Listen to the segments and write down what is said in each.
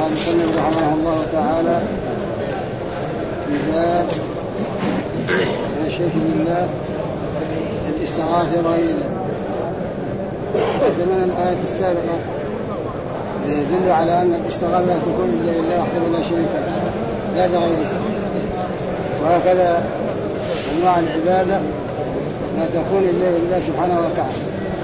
قال المصنف رحمه الله تعالى في باب من الشرك بالله الاستغاثة بغير الله. قدمنا الآية السابقة يدل على أن الاستغاثة لا تكون إلا لله وحده لا شريك له لا بغيره، وهكذا أنواع العبادة لا تكون إلا لله سبحانه وتعالى.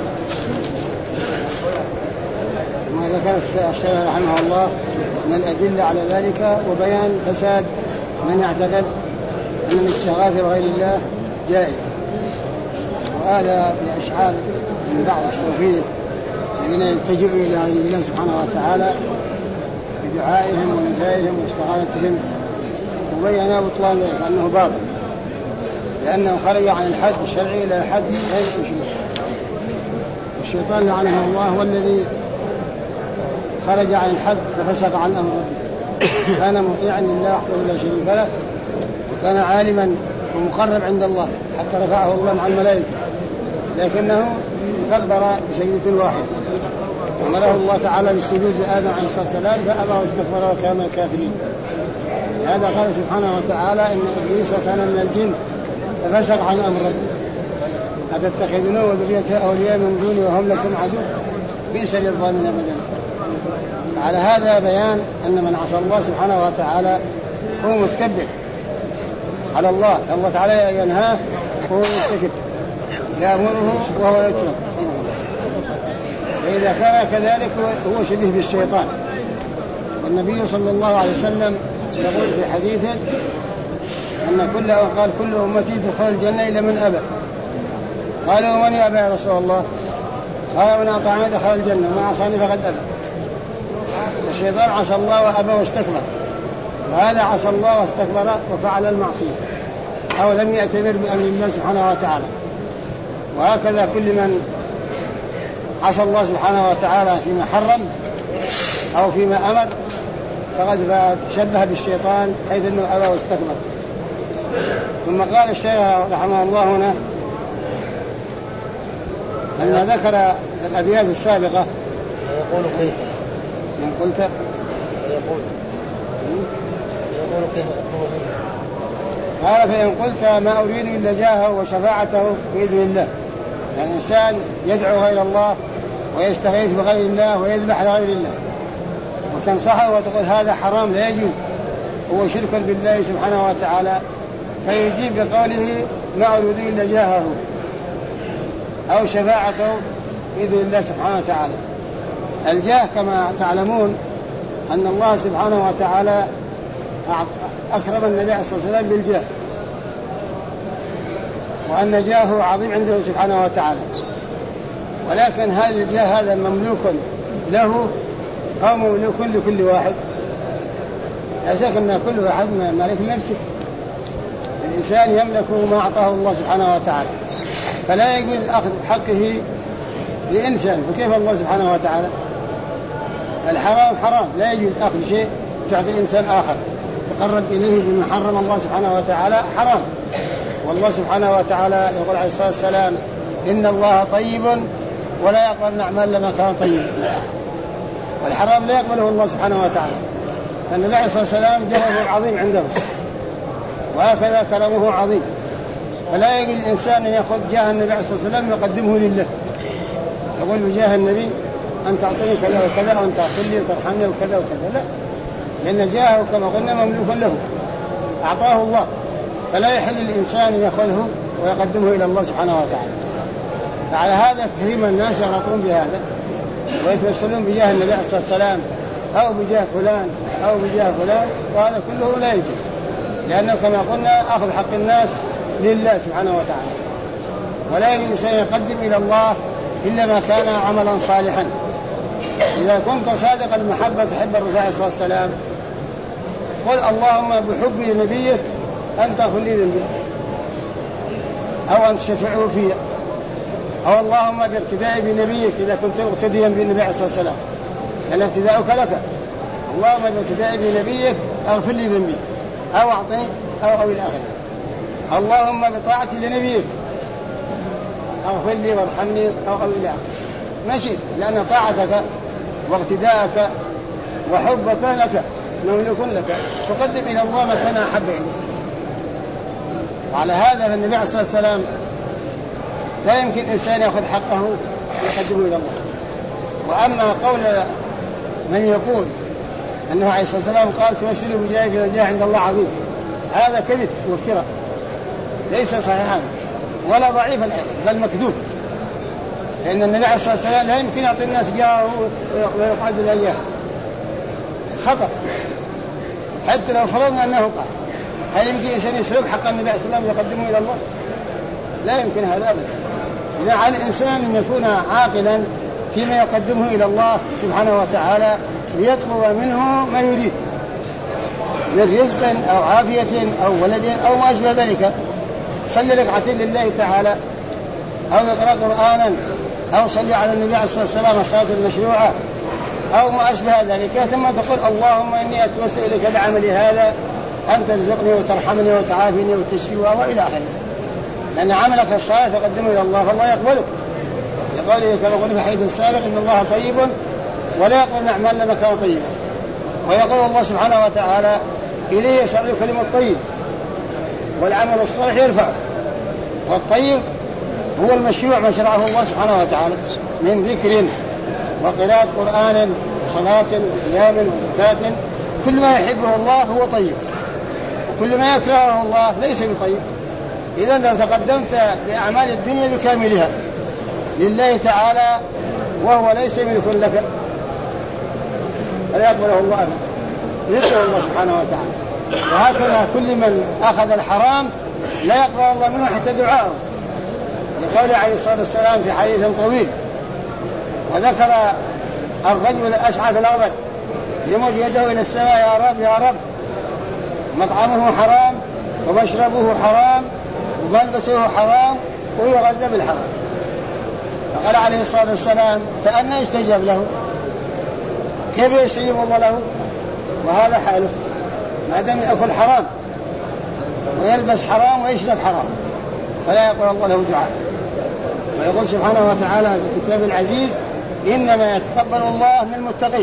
ما ذكر الشيخ رحمه الله من الأدلة على ذلك وبيان فساد من يعتقد أن الاستغاثة بغير الله جائز، وهذا بأشعار من بعض الصوفية الذين يلتجئوا إلى غير الله سبحانه وتعالى بدعائهم ونجائهم واستغاثتهم، وبين بطلان ذلك أنه باطل، لأنه خرج عن الحد الشرعي إلى حد غير الشرك. الشيطان لعنه الله هو الذي خرج عن الحد وفسق عن أمر ربه، كان مطيعا لله وحده لا شريك له، وكان عالما ومقرب عند الله حتى رفعه الله مع الملائكة، لكنه كبر بسجدة واحدة، أمره الله تعالى بالسجود لآدم عليه الصلاة والسلام فأبى واستكبر وكان من الكافرين. هذا قال سبحانه وتعالى إن إبليس كان من الجن ففسق عن أمر ربه أتتخذونه وذريته أولياء من دوني وهم لكم عدو بئس للظالمين بدلا. على هذا بيان أن من عصى الله سبحانه وتعالى هو متكبر على الله، الله تعالى ينهاه وهو يتكبر، يأمره وهو يترك. فإذا كان كذلك هو شبيه بالشيطان. والنبي صلى الله عليه وسلم يقول في حديثه أن كل أمتي تدخل الجنة إلا من أبى. قالوا ومن يأبى يا رسول الله؟ قال من أطاعني دخل الجنة ومن عصاني فقد أبى. الشيطان عصى الله وأبى واستكبر، وهذا عصى الله واستكبر وفعل المعصية أو لم يأتمر بأمر الله سبحانه وتعالى. وهكذا كل من عصى الله سبحانه وتعالى فيما حرم أو فيما أمر فقد شبه بالشيطان حيث أنه أبى واستكبر. ثم قال الشيخ رحمه الله هنا لما ذكر الأبيات السابقة يقول كيف من قلت يقول كيف أكبر منه. قال فإن قلت ما أريد إلا جاهه وشفاعته بإذن الله، يعني الإنسان يدعو غير الله ويستغيث بغير الله ويذبح لغير الله وتنصحه وتقول هذا حرام لا يجوز هو شرك بالله سبحانه وتعالى، فيجيب بقوله ما أريد إلا جاهه أو شفاعته بإذن الله سبحانه وتعالى. الجاه كما تعلمون أن الله سبحانه وتعالى أكرم النبي عليه الصلاة والسلام بالجاه، وأن جاهه عظيم عنده سبحانه وتعالى، ولكن هذا الجاه هذا مملوك له أو مملوك لكل واحد؟ لا شك أن كل واحد مالك لنفسه. الإنسان يملك ما أعطاه الله سبحانه وتعالى، فلا يجوز أخذ حقه لإنسان، فكيف الله سبحانه وتعالى؟ الحرام حرام، لا يجوز أخذ شيء تعطي إنسان آخر تقرب إليه بما حرم الله سبحانه وتعالى حرام. والله سبحانه وتعالى يقول عليه الصلاة والسلام إن الله طيب ولا يقبل الأعمال لما كان طيب، والحرام لا يقبله الله سبحانه وتعالى. فالنبي عليه الصلاة والسلام جهه عظيم عنده، وهكذا كلامه عظيم، فلا يجوز الإنسان أن يأخذ جاه النبي عليه الصلاة والسلام ويقدمه لله، يقول بجاه النبي أن تعطيني كذا وكذا أو أن تغفر لي وترحمني وكذا وكذا، لا، لأن جاهه كما قلنا مملوك له أعطاه الله، فلا يحل الإنسان أن يأخذه ويقدمه إلى الله سبحانه وتعالى. فعلى هذا كثير من الناس يغلطون بهذا ويتوسلون بجاه النبي عليه الصلاة والسلام أو بجاه فلان أو بجاه فلان، وهذا كله لا يجوز، لأنه كما قلنا أخذ حق الناس لله سبحانه وتعالى، ولا يجوز الإنسان يقدم إلى الله إلا ما كان عملا صالحا. إذا كنت صادق المحبة تحب الرسول عليه الصلاة والسلام قل اللهم بحبي لنبيك أن تغفر لي ذنبي أو أن تشفعه فيه، أو اللهم باقتداء بنبيك إذا كنت مقتديا بالنبي عليه الصلاة والسلام لأن اقتداؤك لك، اللهم باقتداء بنبيك أغفر لي ذنبي أو أعطني أو إلى آخره، اللهم بطاعتي لنبيك أغفر لي وارحمني أو إلى آخره. ماشي، لأن طاعتك واقتداءك وحبك لك مملوك لك، تقدم إلى الله ما كان أحب إليك. وعلى هذا فالنبي عليه الصلاة والسلام لا يمكن إنسان يأخذ حقه ويقدمه إلى الله. وأما قول من يقول أنه عليه الصلاة والسلام قال توسلوا بجاهك الجاه عند الله عظيم، هذا كذب وافتراء ليس صحيحا ولا ضعيفا بل مكذوب، لأن النبي عليه الصلاة والسلام لا يمكن يعطي الناس جاهه ويقعد إياه، خطأ. حتى لو فرضنا أنه قال، هل يمكن إنسان يسلب حق النبي عليه الصلاة والسلام يقدمه إلى الله؟ لا يمكن هذا أبدا. إذا على الإنسان أن يكون عاقلا فيما يقدمه إلى الله سبحانه وتعالى ليطلب منه ما يريد من رزق أو عافية أو ولد أو ما أشبه ذلك. صلي ركعتين لله تعالى أو يقرأ قرآنا أو صلي على النبي عليه الصلاة والسلام الصلاة المشروعة أو ما أشبه ذلك، ثم تقول اللهم إني أتوسل إليك بعملي هذا أن ترزقني وترحمني وتعافيني وتشفي وإلى آخره، لأن عملك الصالح تقدمه إلى الله فالله يقبلك. يقول كما قلنا في حديث السابق إن الله طيب ولا يقبل أعمال لما كان طيبا. ويقول الله سبحانه وتعالى إليه يصعد الكلم الطيب والعمل الصالح يرفع. والطيب هو المشروع ما شرعه الله سبحانه وتعالى من ذكر وقراءة قرآن وصلاة وصيام وزكاة، كل ما يحبه الله هو طيب، وكل ما يكرهه الله ليس بطيب. إذا لو تقدمت بأعمال الدنيا بكاملها لله تعالى وهو ليس ملك لك فلا يقبله الله أبدا، يرضى الله سبحانه وتعالى. وهكذا كل من أخذ الحرام لا يقبل الله منه حتى دعاءه، لقوله عليه الصلاة والسلام في حديث طويل وذكر الرجل الأشعث الأغبر يمد يده إلى السماء يا رب يا رب، مطعمه حرام ومشربه حرام وملبسه حرام ويغذى بالحرام. فقال عليه الصلاة والسلام فأنا يستجاب له؟ كيف يستجيب الله له وهذا حاله؟ ما دام يأكل حرام ويلبس حرام ويشرب حرام فلا يقول الله له دعاء. ويقول سبحانه وتعالى في الكتاب العزيز إنما يتقبل الله من المتقين،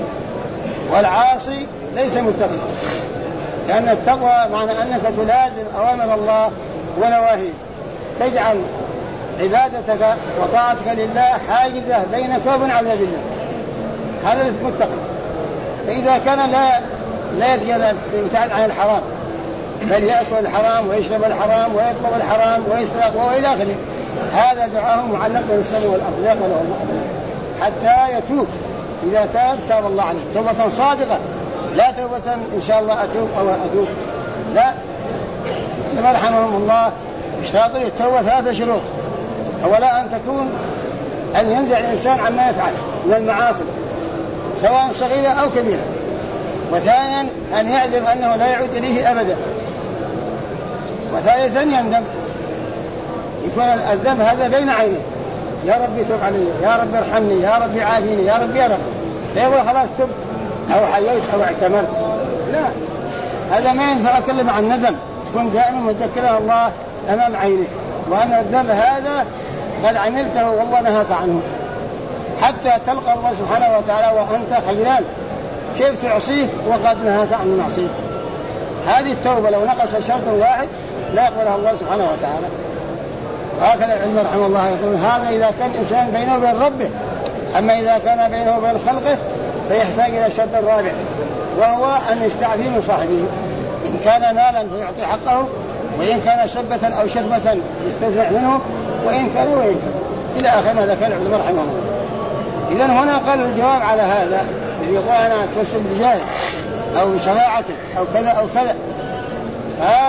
والعاصي ليس متقي، لأن التقوى معنى أنك تلازم أوامر الله ونواهيه، تجعل عبادتك وطاعتك لله حاجزة بينك وبين عذاب الله، هذا ليس متقي. فإذا كان لا يبتعد عن الحرام بل يأكل الحرام ويشرب الحرام ويطلب الحرام ويسرق وإلى آخره، هذا دعاه معلق بالسماء والأرض لا يقبله الله حتى يتوب. إذا تاب الله عليه توبة صادقة، لا توبة إن شاء الله أتوب أو أتوب، لا. لما رحمهم الله اشترطوا التوبة 3 شروط: أولا أن ينزع الإنسان عما يفعل من المعاصي سواء صغيرة أو كبيرة، وثانيا أن يعزم أنه لا يعود إليه أبدا، وثالثا يندم، يكون الذنب هذا بين عينيه، يا ربي تب علي، يا ربي ارحمني، يا ربي عافيني، يا ربي يا رب، فيقول خلاص تبت أو حييت أو اعتمرت. لا، هذا ما ينفع. أكلم عن ندم، تكون دائما متذكرا الله أمام عينك وأن الذنب هذا قد عملته والله نهاك عنه، حتى تلقى الله سبحانه وتعالى وأنت خجلان كيف تعصيه وقد نهاك عن المعصية. هذه التوبة لو نقص شرط واحد لا يقبلها الله سبحانه وتعالى. وهكذا العلم رحمه الله يقول هذا إذا كان إنسان بينه وبين ربه، أما إذا كان بينه وبين خلقه فيحتاج إلى الشرط الرابع، وهو أن يستعفي من صاحبه، إن كان مالا فيعطي حقه، وإن كان سبة أو شتمة يستزمع منه، وإن كان إلى آخر ما ذكر العلم رحمه الله. إذن هنا قال الجواب على هذا الذي يقول أنا أتوسل بجاه أو بشفاعته أو كذا أو كذا، قال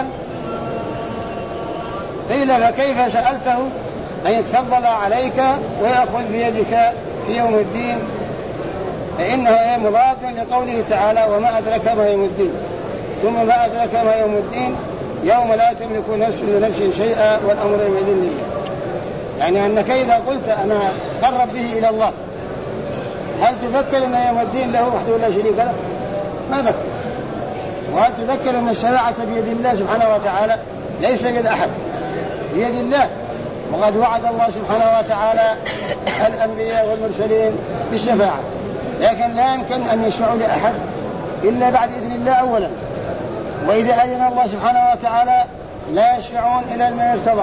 قيل فكيف سألته أن يتفضل عليك ويأخذ بيدك في يوم الدين، فإنه مضاد لقوله تعالى وما أدرك ما يوم الدين، ثم ما أدرك ما يوم الدين يوم لا تملك نفس لنفس شيئا والأمر يومئذ لله. يعني أنك إذا قلت أنا قرب به إلى الله هل تذكر أن يوم الدين له وحده لا شريك له؟ ما ذكر. وهل تذكر أن الشفاعة بيد الله سبحانه وتعالى ليس بيد أحد، بيد الله. وقد وعد الله سبحانه وتعالى الأنبياء والمرسلين بالشفاعة، لكن لا يمكن أن يشفعوا لأحد إلا بعد إذن الله أولا، وإذا أذن الله سبحانه وتعالى لا يشفعون إلى من ارتضى،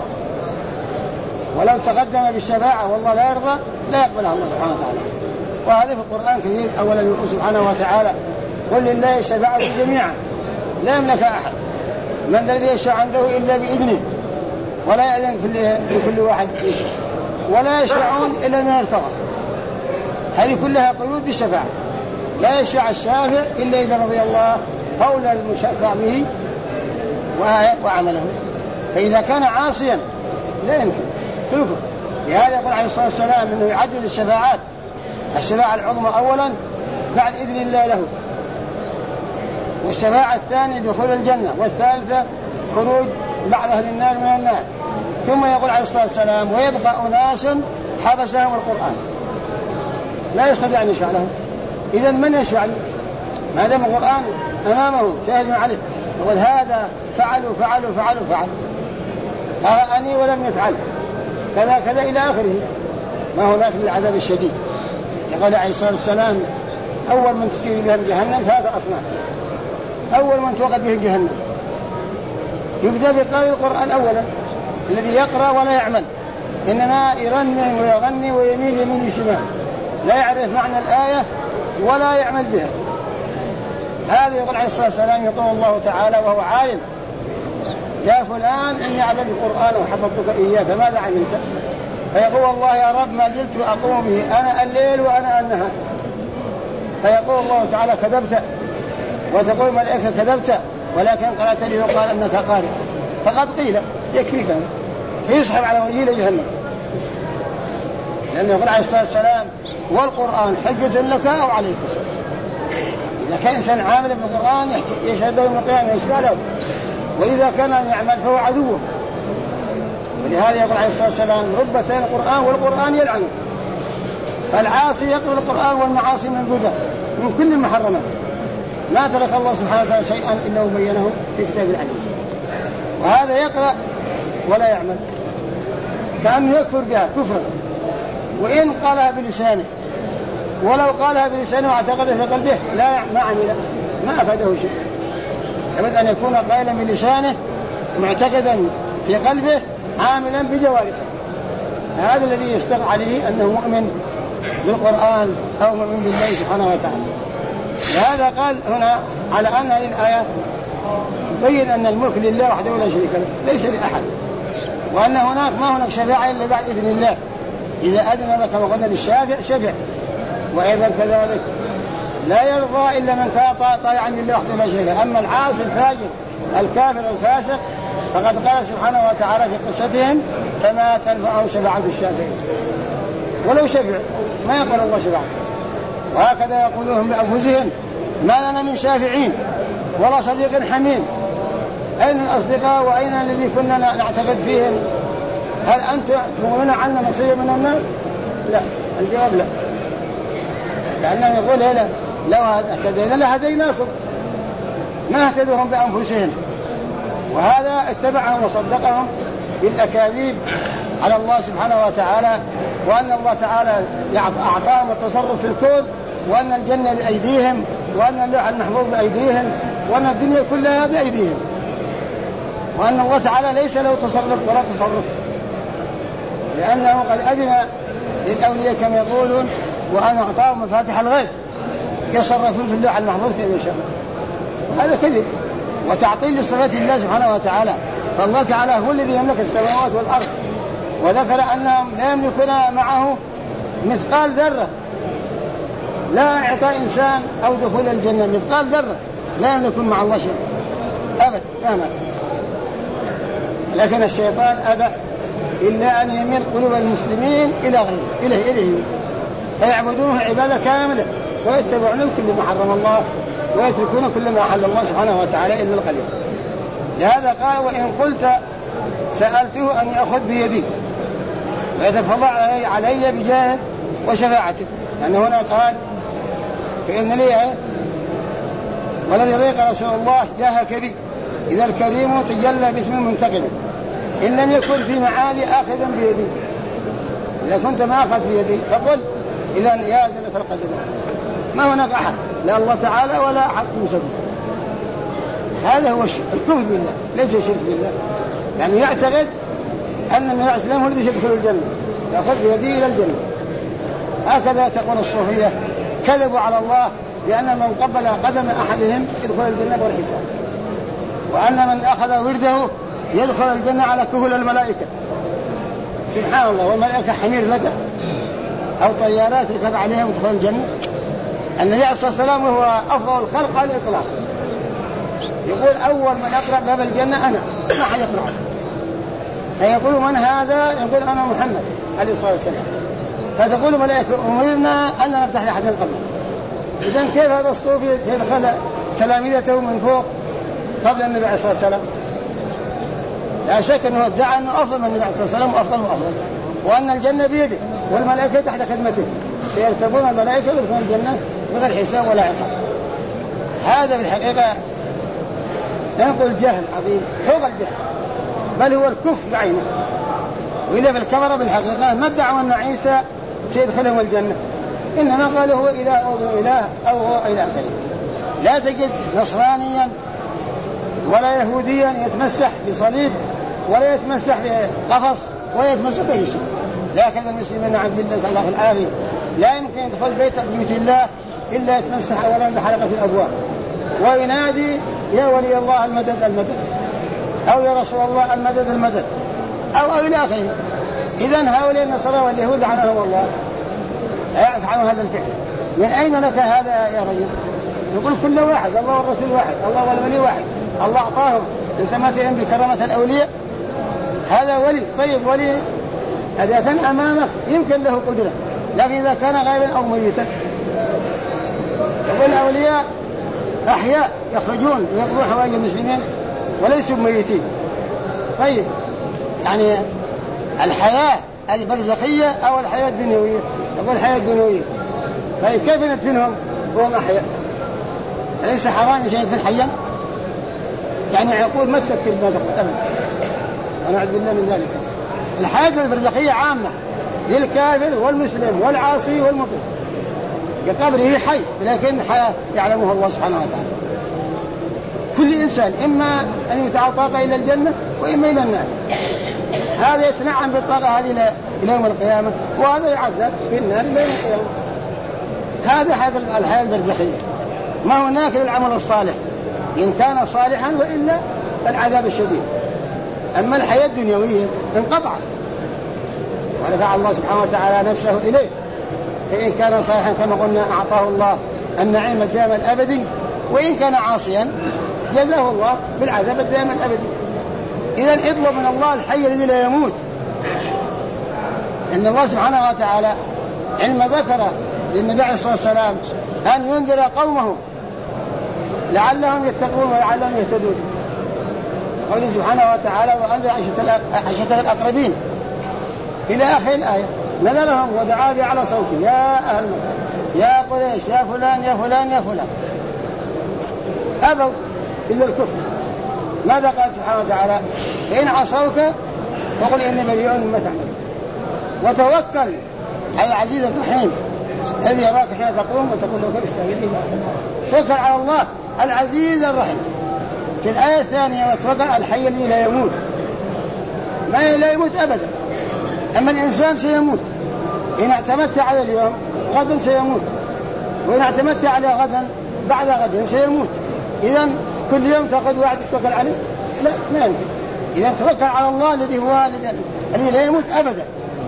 ولو تقدم بالشفاعة والله لا يرضى لا يقبلها الله سبحانه وتعالى. وهذا في القرآن كثير. أولا يقول سبحانه وتعالى قل لله الشفاعة جميعا لا يملك أحد، من الذي يشفع عنده إلا بإذنه، ولا يأذن لكل واحد يشفع، ولا يشفعون إلا من ارتضى. هذه كلها قيود بالشفاعة. لا يشفع الشافع إلا إذا رضي الله قول المشفع به وعمله. فإذا كان عاصيا لا يمكن تلقه. لهذا يقول عليه الصلاة والسلام أنه يعدد الشفاعات، الشفاعة العظمى أولا بعد إذن الله له، والشفاعة الثانية دخول الجنة، والثالثة خروج بعض أهل النار من النار. ثم يقول عليه الصلاة والسلام ويبقى أناس حبسهم القرآن لا يستطيع أن يشفع لهم. إذن من يشفع له؟ ما دام القرآن أمامه شاهد عليه، يقول هذا فعلوا فرأني ولم يفعل كذا إلى آخره. ما هناك للعذاب الشديد. يقول عليه الصلاة والسلام أول من تسير بهم جهنم ثلاثة أصناف. أول من توقد به جهنم يبدأ بقارئ القرآن أولا، الذي يقرأ ولا يعمل، إنما يرنم ويغني ويميل يمين وشمال، لا يعرف معنى الآية ولا يعمل بها. هذا يقول عليه الصلاة والسلام يقول الله تعالى وهو عالم يا فلان إني علمت القرآن وحفظتك إياه فماذا عملت؟ فيقول والله يا رب ما زلت أقوم به أنا الليل وأنا النهار. فيقول الله تعالى كذبت، وتقول الملائكة كذبت، ولكن قرأت لي وقال أنك قارئ، فقد قيل يكفيك، فيسحب على وجهه لجهنم. لأنه يقول عليه الصلاة والسلام والقرآن حجة لك أو عليك. إذا كان إنسان عامل بالقرآن يشهد له يوم القيامة يشفع له، وإذا كان يعمل فهو عدوه. ولهذا يقول عليه الصلاة والسلام ربتين القرآن والقرآن يلعنه. فالعاصي يقرأ القرآن والمعاصي منبوذة من كل المحرمات، ما ترك الله سبحانه وتعالى شيئا إلا وبينه في كتاب العزيز. وهذا يقرأ ولا يعمل كأنه يكفر بها كفرا، وإن قالها بلسانه، ولو قالها بلسانه واعتقد في قلبه ما عمل ما أفاده شيء. يجب أن يكون قائلا بلسانه معتقدا في قلبه عاملا بجوارحه. هذا الذي يشتغل عليه أنه مؤمن بالقرآن أو مؤمن بالله سبحانه وتعالى. لهذا قال هنا على أن هذه الآية يبين أن الملك لله وحده لا شريك له ليس لأحد، وأن ما هناك شفاعة إلا بعد إذن الله. إذا أذن لك وقلنا للشافع شفع، وأيضا كذلك لا يرضى إلا من كان طائعا لله وحده لا شريك له. أما العاصي الفاجر الكافر الفاسق فقد قال سبحانه وتعالى في قصتهم فما تنفعهم شفاعة الشافعين، ولو شفع ما يقبل الله شفاعته. وهكذا يقولون بأنفسهم ما لنا من شافعين ولا صديق حميم. أين الأصدقاء وأين الذي كنا نعتقد فيهم؟ هل أنتم تغنون عنا نصيب من النار؟ لا، الجواب لا، لأنه يقول هلا لو اهتدينا لهديناكم، ما اهتدوهم بأنفسهم. وهذا اتبعهم وصدقهم بالأكاذيب على الله سبحانه وتعالى، وأن الله تعالى أعطاهم التصرف في الكون، وأن الجنة بأيديهم، وأن اللوح المحفوظ بأيديهم، وأن الدنيا كلها بأيديهم، وأن الله تعالى ليس له تصرف ولا تصرف، لأنه قد أذن للأولياء كما يقولون وأن أعطاهم مفاتح الغيب يصرفون في اللوح المحفوظ كما يشاء. وهذا كذب وتعطيل لصفات الله سبحانه وتعالى. فالله تعالى هو الذي يملك السماوات والأرض، وذكر أنهم لا يملكون معه مثقال ذرة، لا إعطاء إنسان أو دخول الجنة مثقال ذرة لا يملكون مع الله شيء أبدا مهما. لكن الشيطان أبى إلا أن يميل قلوب المسلمين إلى غيره إليه فيعبدونه عبادة كاملة ويتبعون كل ما حرم الله ويتركون كل ما حل الله سبحانه وتعالى إلا القليل. لهذا قال وإن قلت سألته أن يأخذ بيدي ويتفضل علي بجاه وشفاعته، لأنه هنا قال فإن لي ولن يضيق رسول الله جاهك بي إذا الكريم تجلى باسم منتقم إن لم يكن في معالي آخذا بيدي. إذا كنت ما أخذ بيدي فقل إذا يا زلة القدم ما هناك أحد لا الله تعالى ولا أحد مسبب. هذا هو الكفر بالله، ليس الشرك بالله. يعني يعتقد أن النبي عليه السلام هو الذي يدخل الجنة، يأخذ بيده إلى الجنة. هكذا تقول الصوفية، كذبوا على الله بأن من قبل قدم أحدهم يدخل الجنة بغير حساب، وأن من أخذ ورده يدخل الجنة على كهول الملائكة. سبحان الله، والملائكة حمير لك أو طيارات يركب عليهم يدخل الجنة. النبي عليه الصلاة والسلام وهو أفضل الخلق على الإطلاق، يقول أول من أقرأ باب الجنة أنا، ما حد يقرأ. فيقول من هذا؟ يقول أنا محمد عليه الصلاة والسلام. فتقول الملائكة أمرنا أن لا نفتح لأحد قبله. إذن كيف هذا الصوفي يدخل تلاميذته من فوق قبل النبي عليه الصلاة والسلام؟ لا شك أنه ادعى أنه أفضل من النبي عليه الصلاة والسلام وأفضل وأفضل، وأن الجنة بيده والملائكة تحت خدمته، سيركبون الملائكة ويدخلون الجنة بغير حساب ولا عقاب. هذا بالحقيقة نقول جهل عظيم فوق الجهل، بل هو الكفر بعينه. وإذا بالكفر بالحقيقة ما ادعوا أن عيسى سيدخلهم الجنة، إنما قالوا هو إله أو إله أو هو إلى آخره. لا تجد نصرانيا ولا يهوديا يتمسح بصليب ولا يتمسح بقفص ولا يتمسح بأي شيء. لكن المسلمين نعم بالله صلى الله العافية لا يمكن يدخل بيوت الله إلا يتمسح أولا بحلقة الأبواب وينادي يا ولي الله المدد المدد، أو يا رسول الله المدد المدد، أو إلى آخره. إذن هؤلاء النصارى واليهود لعنهم الله يفعلون هذا الفعل. من أين لك هذا يا رجل؟ يقول كل واحد، الله والرسول واحد، الله والولي واحد، الله أعطاهم. أنت ما تؤمن بكرامة الأولياء؟ هذا ولي. طيب ولي إذا كان أمامك يمكن له قدرة، لكن إذا كان غائبا أو ميتا. يقول الأولياء أحياء يخرجون ويقضون حوائج المسلمين وليسوا ميتين. طيب يعني الحياة البرزخية أو الحياة الدنيوية؟ يقول الحياة الدنيوية. طيب كيف ندفنهم وهم أحياء؟ أليس حرام شيء في الحياة؟ يعني عقول ما تفكر بهذا أبدا، ونعوذ بالله من ذلك. الحياة البرزخية عامة للكافر والمسلم والعاصي والمطيع، بقبره حي لكن حياة يعلمها الله سبحانه وتعالى. كل إنسان إما أن يتعطى إلى الجنة وإما إلى النار. هذا يتنعم بالطاقة هذه إلى يوم القيامة، وهذا يعذب في النار إلى يوم القيامة. هذا الحياة البرزخية. ما هناك للعمل الصالح إن كان صالحا، وإلا العذاب الشديد. أما الحياة الدنيوية انقطعت، ورفع الله سبحانه وتعالى نفسه إليه. فإن كان صالحا كما قلنا أعطاه الله النعيم الدائم الأبدي، وإن كان عاصيا جزاه الله بالعذاب الدائم الأبدي. إذن اطلب من الله الحي الذي لا يموت. إن الله سبحانه وتعالى عندما ذكر للنبي عليه الصلاة والسلام أن ينذر قومه لعلهم يتقون ولعلهم يهتدون، قوله سبحانه وتعالى وأنذر عشيرتك الأقربين إلى آخر الآية. نذرهم ودعا على صوته يا أهل مكة يا قريش يا فلان يا فلان يا فلان، أبوا إلا الكفر. ماذا قال سبحانه وتعالى؟ إن عصوك فقل إني بريء مما تعمل، وتوكل على العزيز الرحيم الذي يراك حين تقوم وتقول له كيف استغيث. توكل على الله العزيز الرحيم. في الآية الثانية وتوكل على الحي الذي لا يموت. ما لا يموت أبدا، أما الإنسان سيموت. إن اعتمدت على اليوم غدا سيموت، وإن اعتمدت على غدا بعد غد سيموت. إذن كل يوم تأخذ واحد توكل عليه؟ لا، ما يمكن. إذن توكل على الله الذي هو الذي لا يموت أبدا،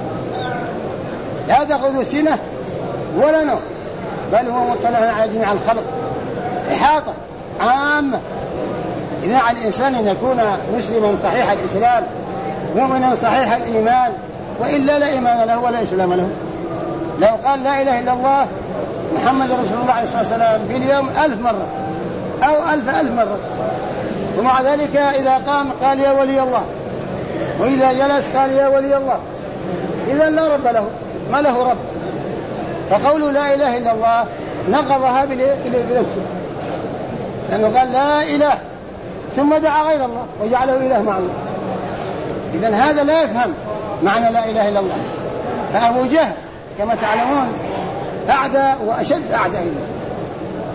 لا تأخذ سنة ولا نوم، بل هو مطلع على جميع الخلق إحاطة عامة. إذا على الإنسان أن يكون مسلما صحيح الإسلام مؤمنا صحيح الإيمان، وإلا لا إيمان له ولا إسلام له. لو قال لا إله إلا الله محمد رسول الله عليه الصلاة والسلام باليوم 1000 مرة أو 1000 مرة، ومع ذلك إذا قام قال يا ولي الله، وإذا جلس قال يا ولي الله، إذا لا رب له، ما له رب. فقوله لا إله إلا الله نقضها بنفسه، لأنه قال لا إله ثم دعا غير الله وجعله إله مع الله. إذن هذا لا يفهم معنى لا إله إلا الله. فأبو جهل كما تعلمون أعدى وأشد أعداء الله،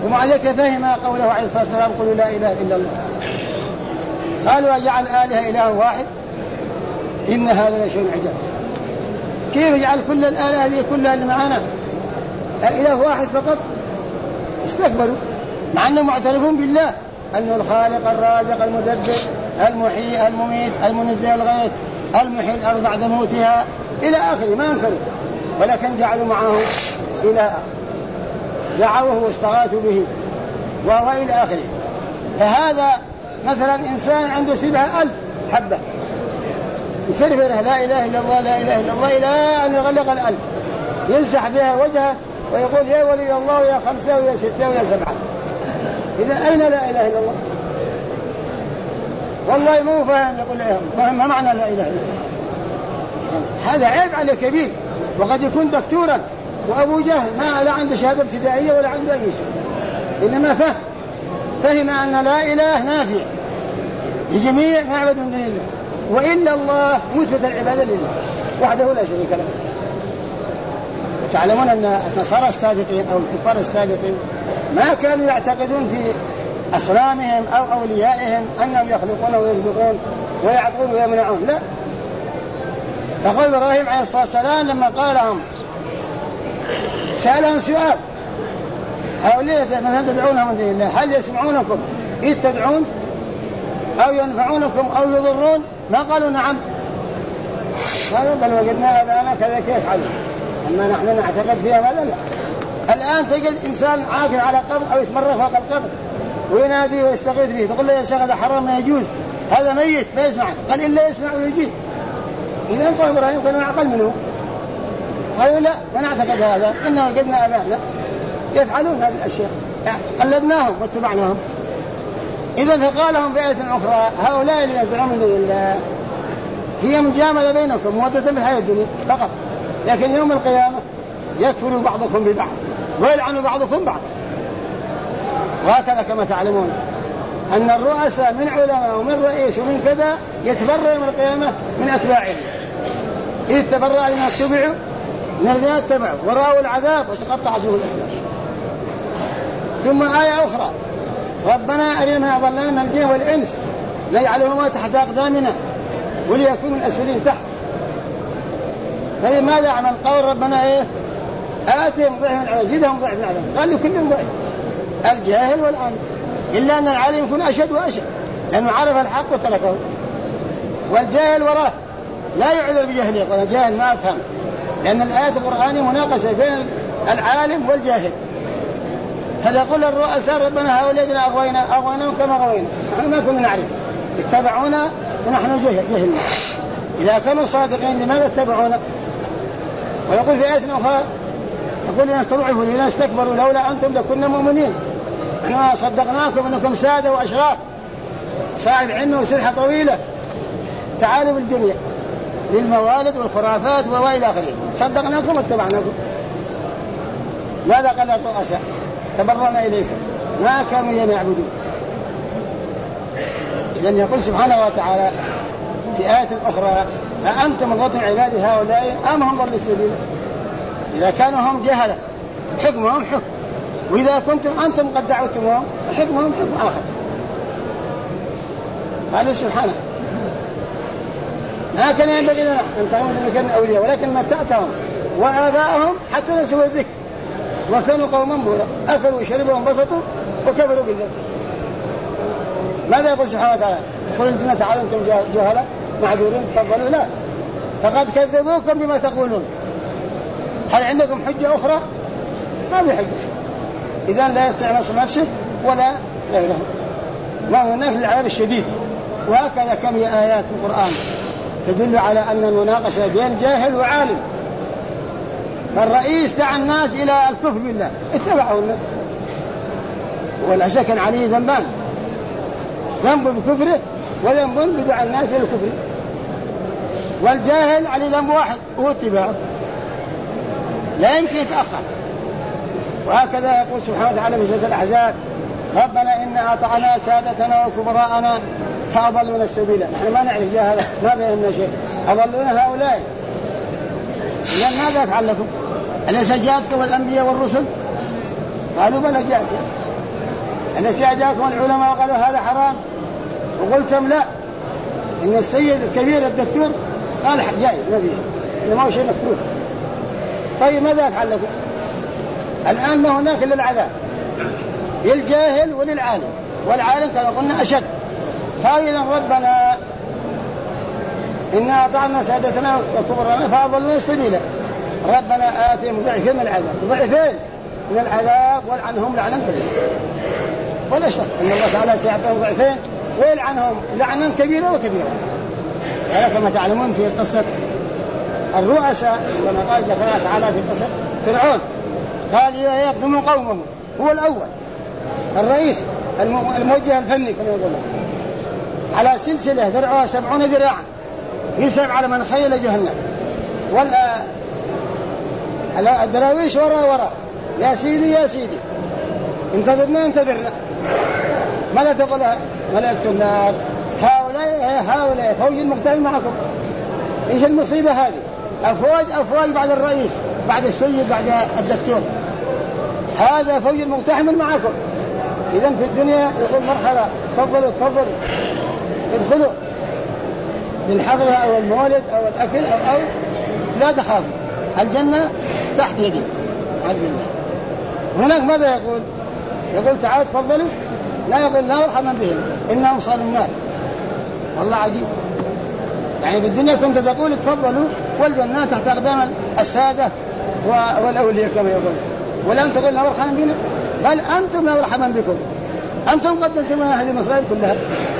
ومع ذلك فهم قوله عليه الصلاة والسلام قولوا لا إله إلا الله. قالوا أجعل آلهة إله واحد إن هذا لشيء عجاب. كيف يجعل كل الآلهة هذه كلها اللي معنا إله واحد فقط؟ استكبروا مع أنهم معترفون بالله أنه الخالق الرازق المدبر المحيي المميت المنزه الغيث المحيي الأرض بعد موتها إلى آخره، ما انكروا، ولكن جعلوا معه إله دعوه واستغاثوا به وهو إلى آخره. فهذا مثلا إنسان عنده 7,000 حبة يكرر لا إله إلا الله لا إله إلا الله إلى أن يغلق 1000 يمسح بها وجهه ويقول يا ولي الله يا 5 ويا 6 ويا 7. إذا أين لا إله إلا الله؟ والله مو فاهم يقول ما معنى لا إله إلا الله. هذا عيب على كبير، وقد يكون دكتورا وأبو جهل ما لا عنده شهادة ابتدائية ولا عنده أي شيء، إنما فهم أن لا إله نافع لجميع ما يعبد من دون الله، وإلا الله مثبت العبادة لله وحده لا شريك له. وتعلمون أن النصارى السابقين أو الكفار السابقين ما كانوا يعتقدون في أصنامهم أو أوليائهم أنهم يخلقون ويرزقون ويعطون ويمنعون، لا. فقال إبراهيم عليه الصلاة والسلام لما قال لهم سألهم سؤال هؤلاء مثلا تدعونهم من دون الله هل يسمعونكم إذ تدعون أو ينفعونكم أو يضرون؟ ما قالوا نعم، قالوا بل وجدنا آباءنا كذا كيف حل، أما نحن نعتقد فيها ماذا لا. الآن تجد إنسان عاكف على قبر أو يتمرغ فوق القبر وينادي ويستغيث به، تقول له يا شيخ هذا حرام ما يجوز، هذا ميت ما يسمع، قال إلا يسمع ويجيب. إذا قال إبراهيم كانوا أعقل منه، قالوا لا ما نعتقد هذا، إنه وجدنا آباءنا يفعلون هذه الأشياء قلدناهم واتبعناهم. إذا فقالهم بآية أخرى هؤلاء الذين يدعون من دون الله هي مجاملة بينكم مودة في الحياة الدنيا فقط، لكن يوم القيامة يكفر بعضكم ببعض ويلعن بعضكم بعض. وهكذا كما تعلمون أن الرؤساء من علماء ومن رئيس ومن كذا يتبرأ يوم القيامة من أتباعهم، إذ تبرأ لما اتبعوا من الذين اتبعوا ورأوا العذاب وتقطعت بهم الأسباب. ثم آية أخرى ربنا أرنا ما أضلنا من الجن والإنس نجعلهما تحت أقدامنا وليكون من أسفلين تحت. فلماذا عمل قول ربنا إيه آتهم ضعف من العذاب زدهم ضعف من العذاب؟ قال له كلهم ضعف، الجاهل والعالم، إلا أن العالم يكون أشد وأشد لأنه عرف الحق وتركه، والجاهل وراه لا يعذر بجهله، يقول جاهل ما أفهم، لأن الآيات القرآنية مناقشة بين العالم والجاهل. فيقول الرؤساء ربنا هؤلاء الذين أغويناهم كما غوينا، نحن ما كنا نعرف اتبعونا ونحن جهلنا. إذا كانوا صادقين لماذا اتبعونا؟ ويقول في آية أخرى يقول لنا استضعفوا لنا استكبروا لولا أنتم لكنا مؤمنين، احنا صدقناكم أنكم سادة وأشراف صاحب علم وسلحة طويلة تعالوا بالدنيا للموالد والخرافات وإلى آخره، صدقناكم واتبعناكم. ماذا قال الرؤساء؟ تبرأنا إليكم ما كانوا يعبدون. إذن يقول سبحانه وتعالى في آية أخرى أأنتم ضلتم عبادي هؤلاء أم هم ضلوا السبيل؟ إذا كانوا هم جهلة حكمهم حكم، وإذا كنتم أنتم قد دعوتمهم حكمهم حكم آخر. قالوا سبحانه ما كان ينبغي لنا أن تعلموا أن كانوا أولياء ولكن متعتهم وآباءهم حتى نسوا الذكر وكانوا قوما بورا أكلوا وشربوا وانبسطوا وكفروا بالله. ماذا يقول سبحانه وتعالى؟ يقول أنتم تعالوا أنتم جهلة معذورين تفضلوا؟ لا، فقد كذبوكم بما تقولون. هل عندكم حجة أخرى؟ ما في حجة. إذا لا يستطيع نصر نفسه ولا غيره، ما هناك العذاب الشديد. وهكذا كم هي آيات في القرآن تدل على أن المناقشة بين جاهل وعالم. فالرئيس دعا الناس إلى الكفر بالله اتبعه الناس، ولا شك عليه ذنبان، ذنب بكفره وذنب بدعاء الناس إلى الكفر. والجاهل عليه ذنب واحد هو اتباعه، لا يمكن يتأخر. وهكذا يقول سبحانه وتعالى في سورة الأحزاب ربنا إنا أطعنا سادتنا وكبراءنا فأضلونا السبيل. نحن ما نعرف جاهلة ما بيننا شيء، أضلونا هؤلاء. إذن ماذا يفعل لكم؟ أليس جاءتكم الأنبياء والرسل؟ قالوا بلى جاءتنا أن سياداكم العلماء قالوا هذا حرام وقلتم لا، إن السيد الكبير الدكتور قال جائز ما فيه، إنما هو شيء مكروه. طيب ماذا أفعل لكم؟ الآن ما هناك إلا العذاب للجاهل وللعالم، والعالم كما قلنا أشد. قال إذن ربنا إنا أطعنا سادتنا وكبرنا فأضلنا السبيل، ربنا آتهم ضعفين من العذاب، ضعفين من العذاب والعنهم لعنا كبيرا. ولا شك أن الله تعالى سيعطيهم ضعفين ويلعنهم لعنا كبيرا وكبيرا. يعني كما تعلمون في قصة الرؤساء لما قال الله تعالى في قصة فرعون قال يقدم قومه، هو الأول الرئيس الموجه الفني كما يقولون، على سلسلة درعها 70 ذراعا يسحب على من خيل جهنم، والدراويش وراء يا سيدي يا سيدي انتظرنا. ماذا تقول ملائكة النار؟ هؤلاء فوج المقتحم معكم. ايش المصيبة هذه؟ أفواج بعد الرئيس، بعد السيد، بعد الدكتور، هذا فوج المقتحم معكم. إذن في الدنيا يقول مرحبا تفضلوا ادخلوا للحضرة أو المولد أو الأكل أو لا تخافوا، الجنة تحت يدي عز بالله. هناك ماذا يقول تعالوا تفضلوا، لا يقول لا مرحبا بهم إنهم صالوا النار. والله عجيب. يعني في الدنيا كنت تقول تفضلوا والجنة تحت أقدام السادة والأولياء كما يقول، ولم تقول لا مرحبا بنا، بل أنتم لا مرحبا بكم، أنتم قدمتم هذه المصائب كلها.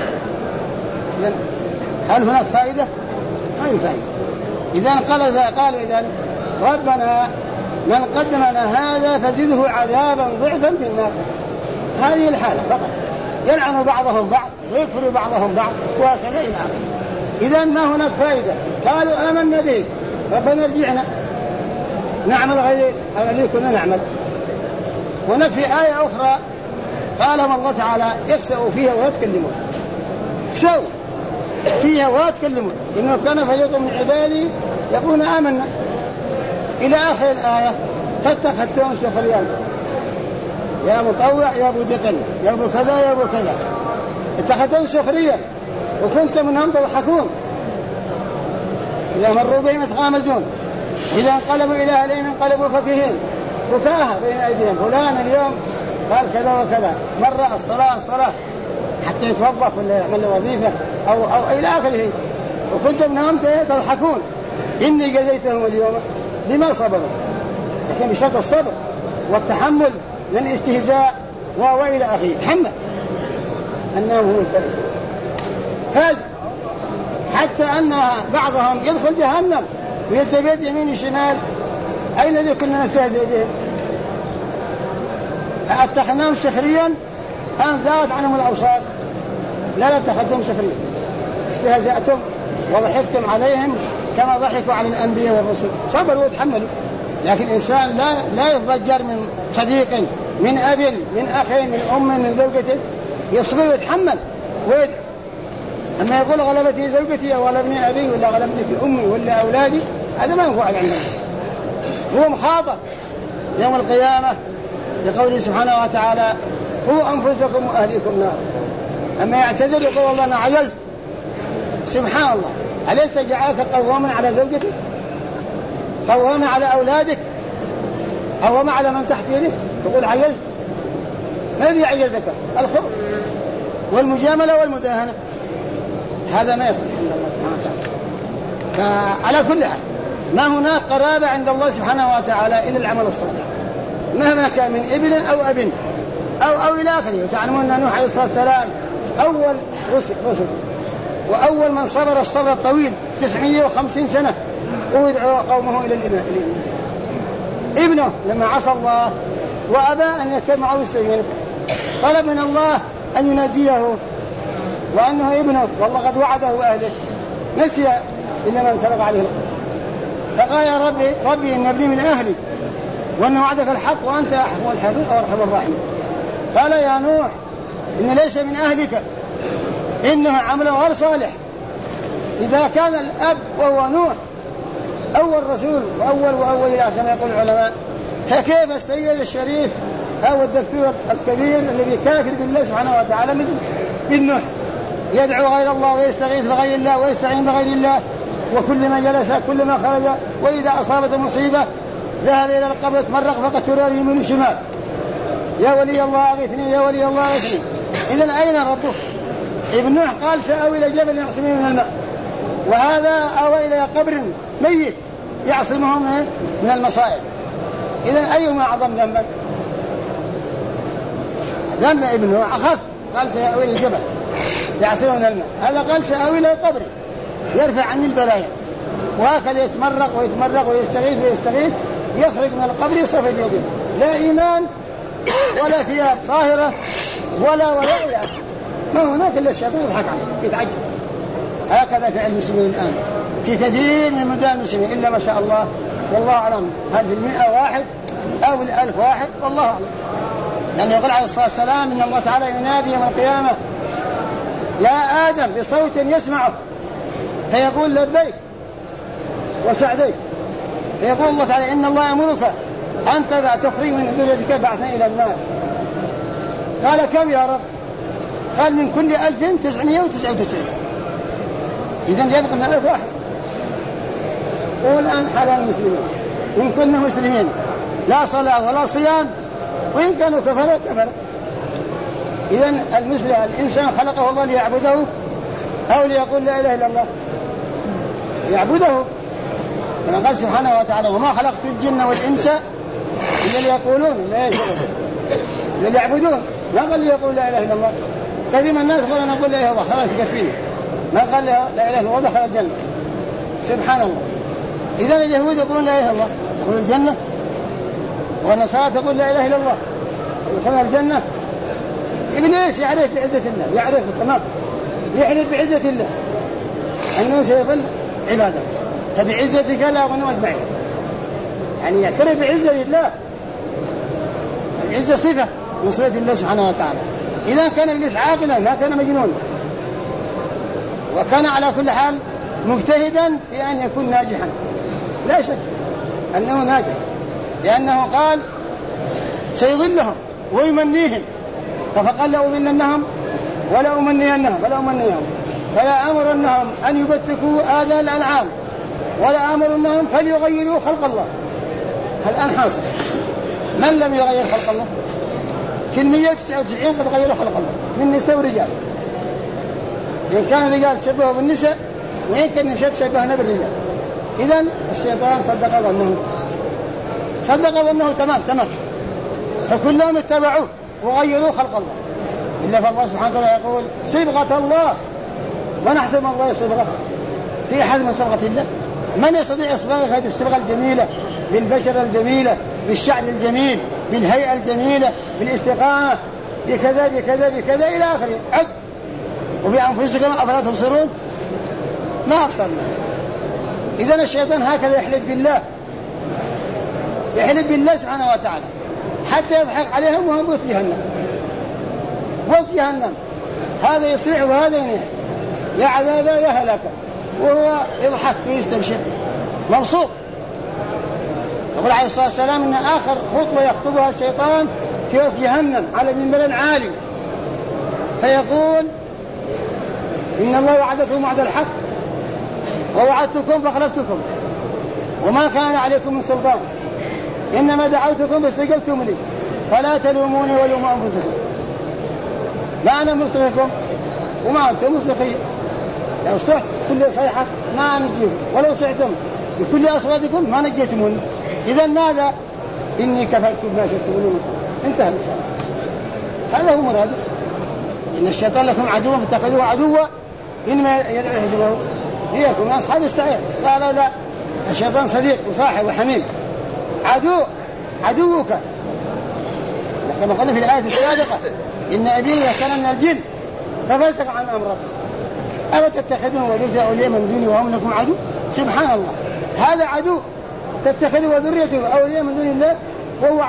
هل هناك فائدة؟ ما هي فائدة. إذن قال إذن ربنا من قدم لنا هذا فزده عذابا ضعفا في النار. هذه الحالة فقط، يلعن بعضهم بعض ويكفر بعضهم بعض وهكذا إلى آخره. إذن ما هناك فائدة. قالوا آمنا به ربنا ارجعنا نعمل غير الذي كنا نعمل. هناك في آية أخرى قالهم الله تعالى اخسأوا فيها ولا تكلمون، اخسأوا فيها ولا تكلمون إنه كان فريق من عبادي يقولون آمنا إلى آخر الآية. فاتخذتهم سخريا، يا مطوع يا أبو دقن يا أبو كذا يا أبو كذا، اتخذتهم سخريا وكنت منهم تضحكون، إذا مروا بهم يتغامزون، إذا انقلبوا إلى أهلهم انقلبوا فكهين بكاها بين أيديهم، فلان اليوم قال كذا وكذا، مرة الصلاة حتى يتوظف ولا يعمل وظيفة أو إلى آخره، وكنتم منهم تضحكون. إني جزيتهم اليوم بما صبروا، لكن بشرط الصبر والتحمل للاستهزاء وإلى آخره، تحمل أنهم هم الفائزون. فاز حتى أن بعضهم يدخل جهنم ويلتفت يمين وشمال، أين الذي كنا نستهزئ بهم؟ أتخذناهم سخريا أم زادت عنهم الأوصال؟ لا اتخذتهم سخريا، استهزأتم وضحكتم عليهم كما ضحكوا على الأنبياء والرسل، صبروا وتحملوا. لكن الإنسان لا يتضجر من صديق، من أب، من أخ، من أم، من زوجته، يصبر ويتحمل ويدعو. أما يقول غلبتي زوجتي أو غلبني أبي ولا غلبني في أمي ولا أولادي، هذا ما ينفع عنه، هو مخاطر يوم القيامة لقوله سبحانه وتعالى قوا أنفسكم وأهليكم نار. أما يعتذر يقول والله أنا عجزت، سبحان الله، أليس جعلك قواما على زوجتك، قواما على أولادك، قواما على من تحت يدك، تقول عجزت؟ ماذا عجزك؟ الخوف والمجاملة والمداهنة، هذا ما يصلح عند الله سبحانه وتعالى. فعلى كل حال ما هناك قرابة عند الله سبحانه وتعالى إلا العمل الصالح، مهما كان من ابن أو أب أو إلى آخره. وتعلمون أن نوح عليه الصلاة والسلام أول رسل، وأول من صبر الصبر الطويل 950 سنة ويدعو قومه إلى الإيمان. ابنه لما عصى الله وأبى أن يكون معه السبيل طلب من الله أن يناديه وأنه ابنه والله قد وعده أهله، نسي إلا من سبق عليه القول، فقال يا ربي إن ابني من أهلي وأن وعدك الحق وأنت أحكم الحكيم وأرحم الراحمين. قال يا نوح إن ليس من أهلك إنه عمله غير صالح. إذا كان الأب وهو نوح أول رسول وأول كما يقول العلماء، فكيف السيد الشريف هو الدكتور الكبير الذي كافر بالله سبحانه وتعالى مثل ابن نوح، يدعو غير الله ويستغيث بغير الله ويستعين بغير الله، وكل ما جلس كل ما خرج وإذا أصابته مصيبة ذهب إلى القبر تمرق فقد ترى يمين وشمال، يا ولي الله أغثني يا ولي الله أغثني. إذن أين ربه؟ ابن نوح قال سأوي إلى جبل يعصمني من الماء، وهذا أوى إلى قبر ميت يعصمهم من المصائب. إذن أيهما أعظم ذنبا؟ ذنب ابن نوح أخف، قال سأوي إلى الجبل يعصمني من الماء، هذا قال سأوي إلى قبر يرفع عني البلايا، وهكذا يتمرق ويتمرق ويستغيث ويستغيث يخرج من القبر يصفي بيده، لا إيمان ولا ثياب طاهرة ولا يعني ما هناك إلا الشيطان يضحك عنه يتعجب. هكذا فعل المسلمين الآن في كثير من بلدان المسلمين، إلا ما شاء الله والله أعلم، هل في 100 واحد أو 1000 واحد والله أعلم. لأنه يقول عليه الصلاة والسلام إن الله تعالى ينادي يوم القيامة يا آدم بصوت يسمعه فيقول لبيك وسعديك، فيقول الله تعالى إن الله يأمرك أن تخرج من ذريتك بعثا إلى النار. قال كم يا رب؟ قال من كل 1999. إذن يبقى من 1000 واحد. والآن حال المسلمين إن كنا مسلمين لا صلاة ولا صيام، وإن كانوا كفروا كفروا. إذن المسلم الإنسان خلقه الله ليعبده أو ليقول لا إله إلا الله؟ يعبده، كما قال سبحانه وتعالى وما خلقت الجن والإنس إلا ليقولون لا يشركون، إلا ليعبدون، ما قال ليقول لا إله إلا الله. كثير من الناس يقول أنا أقول لا إله إلا الله خلاص يكفيني، ما قال لا إله إلا الله دخل الجنة. سبحان الله. إذن اليهود يقولون لا إله إلا الله يدخلون الجنة، والنصارى تقول لا إله إلا الله يدخلون الجنة. إبليس يعرف بعزة الله، يعرف تمام، يحلف بعزة الله أنه سيظل عباده، فبعزتك لا أغنوا أجمعين، يعني يعترف بعزة الله. العزة صفة من صفات الله سبحانه وتعالى. إذا كان إبليس عاقلا ما كان مجنون، وكان على كل حال مجتهدا في أن يكون ناجحا، لا شك أنه ناجح، لأنه قال سيضلهم ويمنيهم، فقال لأضلنهم ولا أمنينهم فلا أمرنهم أن يبتكوا آذان الأنعام ولا أمرنهم فليغيروا خلق الله. الآن حاصل من لم يغير خلق الله؟ في 199 قد غيروا خلق الله من نساء ورجال، إن كان الرجال تشبهوا بالنساء وإن كان النساء تشبهنا بالرجال. إذن الشيطان صدق ظنه تمام، فكلهم اتبعوه وغيروا خلق الله، إلا فالله سبحانه وتعالى يقول صبغة الله، ونحسب الله صبغة في أحد من صبغة الله؟ من يستطيع إصباغ هذه الصبغة الجميلة بالبشرة الجميلة بالشعر الجميل بالهيئة الجميلة بالاستقامة بكذا بكذا بكذا إلى آخره؟ عد وبأنفسكم أفلا تبصرون؟ ما أبصرنا. إذن الشيطان هكذا يحلف بالله سبحانه وتعالى حتى يضحك عليهم وهم وسط جهنم، هذا يصيح وهذا ينيح، يا عذابا يا هلاكا، وهو يضحك ويستبشر مبسوط. يقول عليه الصلاة والسلام إن آخر خطوة يخطبها الشيطان في وسط جهنم على منبر عالي، فيقول إن الله وعدكم وعد الحق ووعدتكم فخلفتكم وما كان عليكم من سلطان، إنما دعوتكم فاستجبتم لي فلا تلوموني ولوموا أنفسكم، لا أنا مصرخكم وما أنتم مصرخين، لو صحت كل صيحة ما نجيكم ولو صحتم بكل أصواتكم ما نجيتموني. إذن ماذا؟ إني كفرت بما شركتموني، انتهى الإنسان. هذا هو مراده. إن الشيطان لكم عدوا فاتخذوه عدوا إنما يدعو حزبه ليكن من أصحاب السعير. قالوا لا، الشيطان صديق وصاحب وحميم، عدوك. كما قلنا في الآية السابقة إن أبيه كان من الجن ففسق عن أمر ربه أفتتخذون وذريته أولياء من دوني وهم لكم عدو. سبحان الله، هذا عدو تتخذ وذريته أولياء من دون الله وهو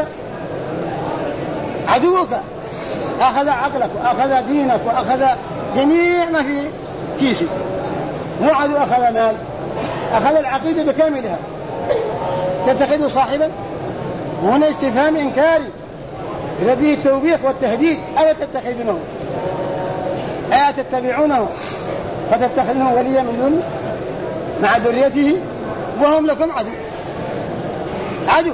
عدوك، أخذ عقلك وأخذ دينك وأخذ جميع ما في كيسك، مو عدو أخذ مال، أخذ العقيدة بكاملها. تتخذ صاحبا، وهنا استفهام إنكاري، إذا فيه التوبيخ والتهديد ألا تتخذونه ألا تتبعونه فتتخذونه وليا من دونه مع ذريته وهم لكم عدو.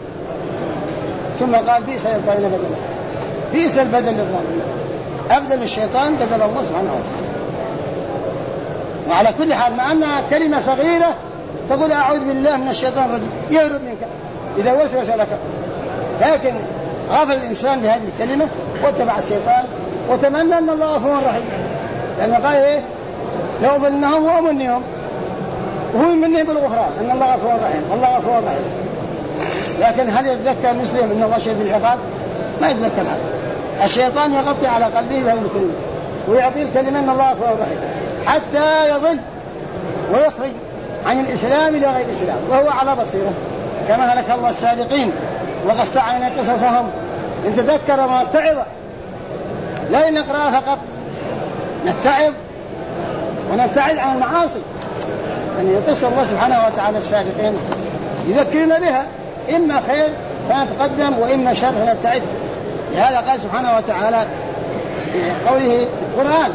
ثم قال بئس للظالمين بدلا، بئس البدل للظالمين، أبدل الشيطان بدل الله سبحانه وتعالى. وعلى كل حال مع أنها كلمة صغيرة تقول أعوذ بالله من الشيطان الرجيم يهرب منك إذا وسوس لك، لكن غافل الإنسان بهذه الكلمة واتبع الشيطان وتمنى أن الله غفور رحيم، لأنه قال إيه لو ظلنهم وأمنهم وهو منهم بالغفران أن الله غفور رحيم، الله غفور رحيم. لكن هل يتذكر المسلم أن الله شديد العقاب؟ ما يتذكر هذا. الشيطان يغطي على قلبه بهذه الكلمة ويعطيه الكلمة أن الله غفور رحيم حتى يضل ويخرج عن الإسلام إلى غير الإسلام وهو على بصيرة، كما هلك الله السابقين وقص علينا قصصهم. إن تذكر ما اتعظ، لا نقرأ فقط، نتعظ ونبتعد عن المعاصي. أن يقص الله سبحانه وتعالى السابقين يذكرنا بها، إما خير فنتقدم وإما شر فنبتعد. لهذا قال سبحانه وتعالى في قوله القرآن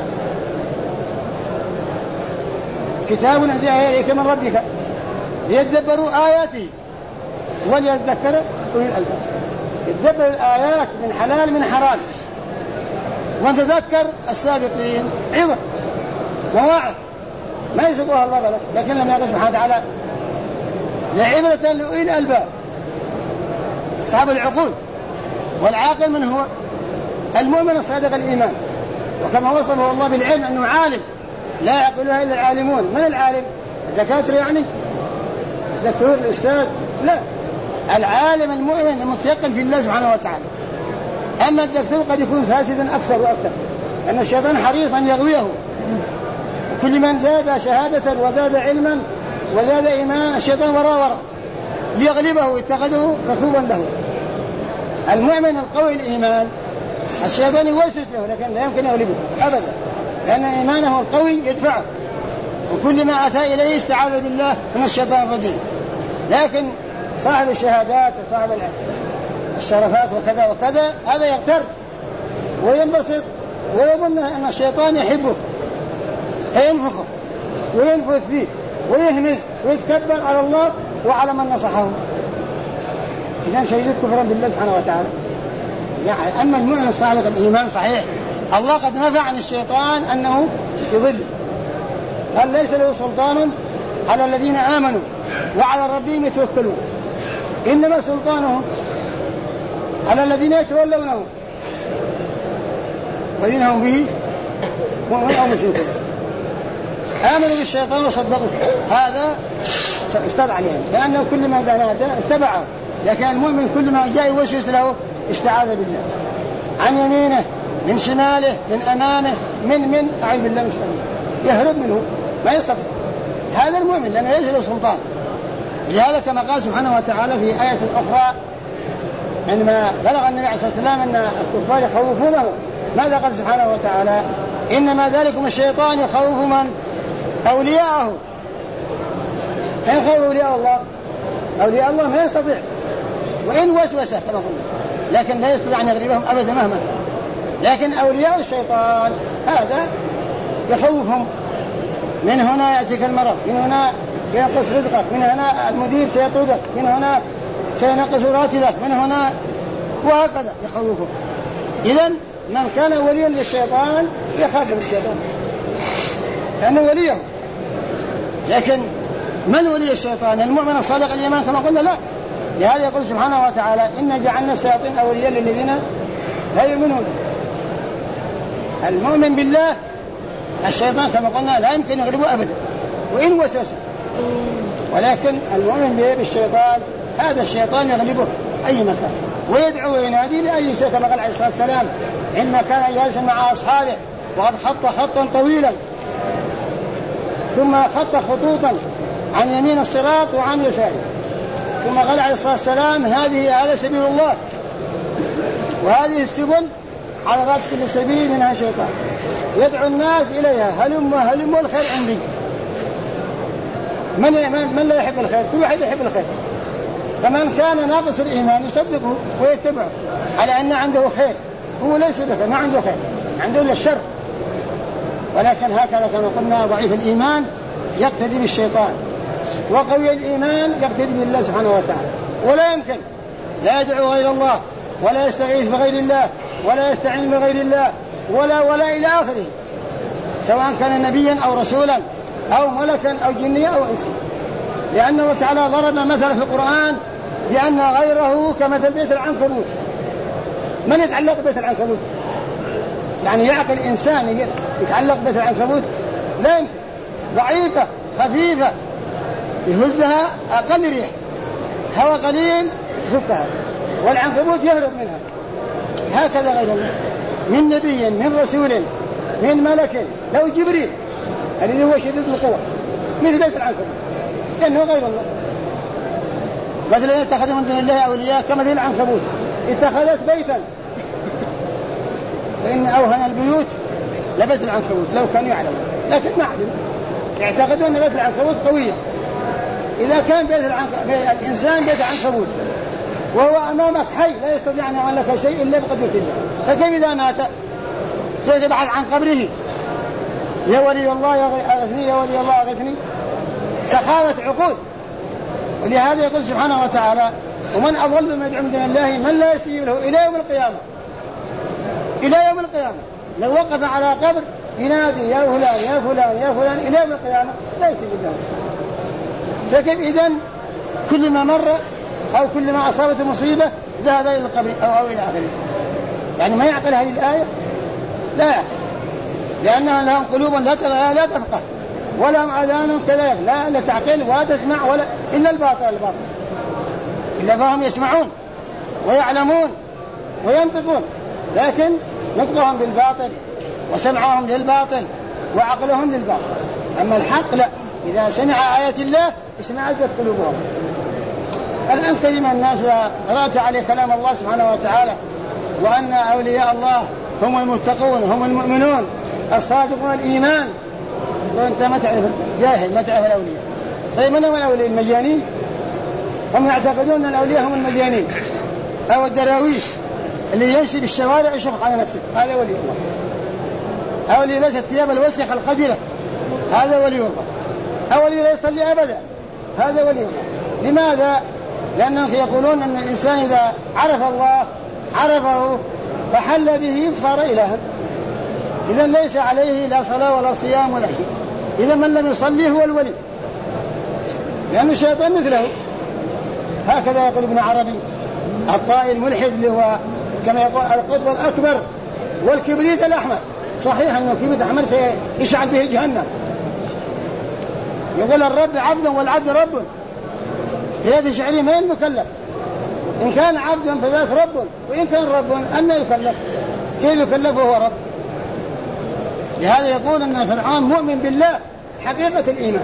كتاب أنزل إليك من ربك ليدبروا آياته وليذكر أولي الألباب. يدبر الآيات من حلال من حرام، ونتذكر السابقين عظة مواعظ ما يسبقها الله بلد، لكن لم يقل سبحانه وتعالى لعبرة لأولي الألباب أصحاب العقول. والعاقل من هو؟ المؤمن الصادق الإيمان، وكما وصفه الله بالعلم أنه عالم لا يعقلها إلا العالمون. من العالم؟ الدكاترة يعني؟ الدكتور الأستاذ؟ لا، العالم المؤمن المتيقن في الله سبحانه وتعالى. أما الدكتور قد يكون فاسدا أكثر وأكثر، لأن الشيطان حريص أن يغويه، كل من زاد شهادة وزاد علما وزاد إيمانا الشيطان وراء ليغلبه اتخذه ركوبا له. المؤمن القوي الإيمان الشيطان يوسوس له لكن لا يمكن يغلبه أبدا، لأن إيمانه القوي يدفعه، وكل ما أتى إليه استعاذ بالله من الشيطان الرجيم. لكن صاحب الشهادات وصاحب الشرفات وكذا وكذا هذا يغتر وينبسط ويظن أن الشيطان يحبه فينفخه وينفث فيه ويهمز ويتكبر على الله وعلى من نصحه، إذن شيء كفرا بالله سبحانه وتعالى. يعني أما المؤمن الصادق الإيمان صحيح الله قد نفع عن الشيطان أنه يضل، قال ليس له سلطان على الذين آمنوا وعلى ربهم يتوكلون، إنما سلطانه على الذين يتولونه والذين هم به مؤمنون أو مشركون. آمنوا بالشيطان وصدقوا هذا استدعى عليهم، لأنه كل ما نادى اتبعه. لكن المؤمن كل ما جاء يوسوس له استعاذ بالله عن يمينه من شماله من أمامه من أعوذ بالله من شره، يهرب منه ما يستطيع. هذا المؤمن لأنه ليس له سلطان. لهذا كما قال سبحانه وتعالى في آية أخرى عندما بلغ النبي عليه الصلاة والسلام أن الكفار يخوفونه، ماذا قال سبحانه وتعالى؟ إنما ذلكم الشيطان يخوف من أولياءه. كيف يخوف أولياء الله؟ أولياء الله ما يستطيع وإن وسوسه كما قلنا، لكن لا يستطيع أن يغلبهم أبدا مهما كان. لكن أولياء الشيطان هذا يخوفهم، من هنا يأتيك المرض، من هنا ينقص رزقك، من هنا المدير سيطردك، من هنا سينقص راتبك، من هنا وهكذا يخوفهم. إذن من كان وليا للشيطان يخاف من الشيطان لأنه وليه. لكن من ولي الشيطان؟ المؤمن الصادق الإيمان كما قلنا لا. لهذا يقول سبحانه وتعالى إنا جعلنا الشياطين أولياء للذين لا يؤمنون. المؤمن بالله الشيطان كما قلنا لا يمكن يغلبه أبدا وإن وسوس، ولكن المؤمن بالشيطان هذا الشيطان يغلبه أي مكان ويدعو وينادي بأي شيء، كما قال عليه الصلاة والسلام عندما كان جالسا مع أصحابه وقد خط خطا طويلا ثم خط خطوطا عن يمين الصراط وعن يساره، ثم قال عليه الصلاة والسلام هذا سبيل الله، وهذه السبل على رأس كل سبيل منها شيطان يدعو الناس إليها هلم الخير عندي. من لا يحب الخير؟ كل واحد يحب الخير، فمن كان ناقص الإيمان يصدقه ويتبعه على أن عنده خير، هو ليس بخير، ما عنده خير، عنده إلا الشر. ولكن هكذا كما قلنا ضعيف الإيمان يقتدي بالشيطان، وقوي الإيمان يقتدي بالله سبحانه وتعالى. ولا يمكن لا يدعو غير الله ولا يستغيث بغير الله ولا يستعين بغير الله ولا إلى آخره، سواء كان نبيا أو رسولا أو ملكا أو جنيا أو إنسا، لأن الله تعالى ضرب مثلا في القرآن بأن غيره كمثل بيت العنكبوت. من يتعلق بيت العنكبوت؟ يعني يعقل إنسان يتعلق بيت العنكبوت؟ لا يمكن، ضعيفة خفيفة يهزها أقل ريح، هواء قليل يفكها، والعنكبوت يهرب منها. هكذا غير الله، من نبي من رسول من ملك، لو جبريل الذي هو شديد القوة مثل بيت العنكبوت، لأنه غير الله. مثلا يتخذ من دون الله أولياء كمثل العنكبوت اتخذت بيتا، فإن أوهن البيوت لبيت العنكبوت لو كانوا يعلمون، لكن ما علموا، يعتقدون أن بيت العنكبوت قوية. إذا كان الإنسان بيت عنكبوت وهو أمامك حي لا يستطيع أن يعمل لك شيء إلا بقدرة الله، فكيف إذا مات سيتبعد عن قبره يا ولي الله أغثني، يا ولي الله أغثني، سخاوة عقول. ولهذا يقول سبحانه وتعالى: ومن أضل من يدعو من دون الله من لا يستجيب له إلى يوم القيامة. إلى يوم القيامة لو وقف على قبر ينادي يا فلان يا فلان يا فلان إلى يوم القيامة لا يستجيب له. فكيف إذن كل ما مر أو كل ما أصابته مصيبة ذهب إلى القبر أو إلى آخره؟ يعني ما يعقل هذه الآية؟ لا يعقل، لأنها لهم قلوب لا تفقه ولهم آذان كذلك لا تعقل ولا تسمع ولا إلا الباطل إلا فهم يسمعون ويعلمون وينطقون، لكن نطقهم بالباطل وسمعهم للباطل وعقلهم للباطل. أما الحق لا، إذا سمع آيات الله اشمئزت قلوبهم. الآن كلمة الناس قرأت عليه كلام الله سبحانه وتعالى وأن أولياء الله هم المتقون هم المؤمنون الصادقون الإيمان، وأنت ما تعرف جاهل ما تعرف الأولياء. طيب من هم الأولياء؟ المجانين؟ هم يعتقدون أن الأولياء هم المجانين أو الدراويش اللي يمشي بالشوارع يشفق على نفسه، هذا ولي الله. أو اللي يلبس الثياب الوسخة القذرة، هذا ولي الله. أو اللي لا يصلي أبدا، هذا ولي الله. لماذا؟ لأنهم يقولون أن الإنسان إذا عرف الله عرفه فحل به صار إلها، إذا ليس عليه لا صلاة ولا صيام ولا شيء. إذا من لم يصلي هو الولي، لأنه الشيطان مثله. هكذا يقول ابن عربي الطائي الملحد اللي هو كما يقول القطب الأكبر والكبريت الأحمر. صحيح أنه كبريت أحمر سيشعل به جهنم. يقول الرب عبد والعبد رب، إذا تشعري من المكلف؟ إن كان عبدا فذاك رب، وإن كان رب أن يكلف؟ كيف يكلف وهو رب؟ لهذا يقول أن فرعون مؤمن بالله حقيقة الإيمان،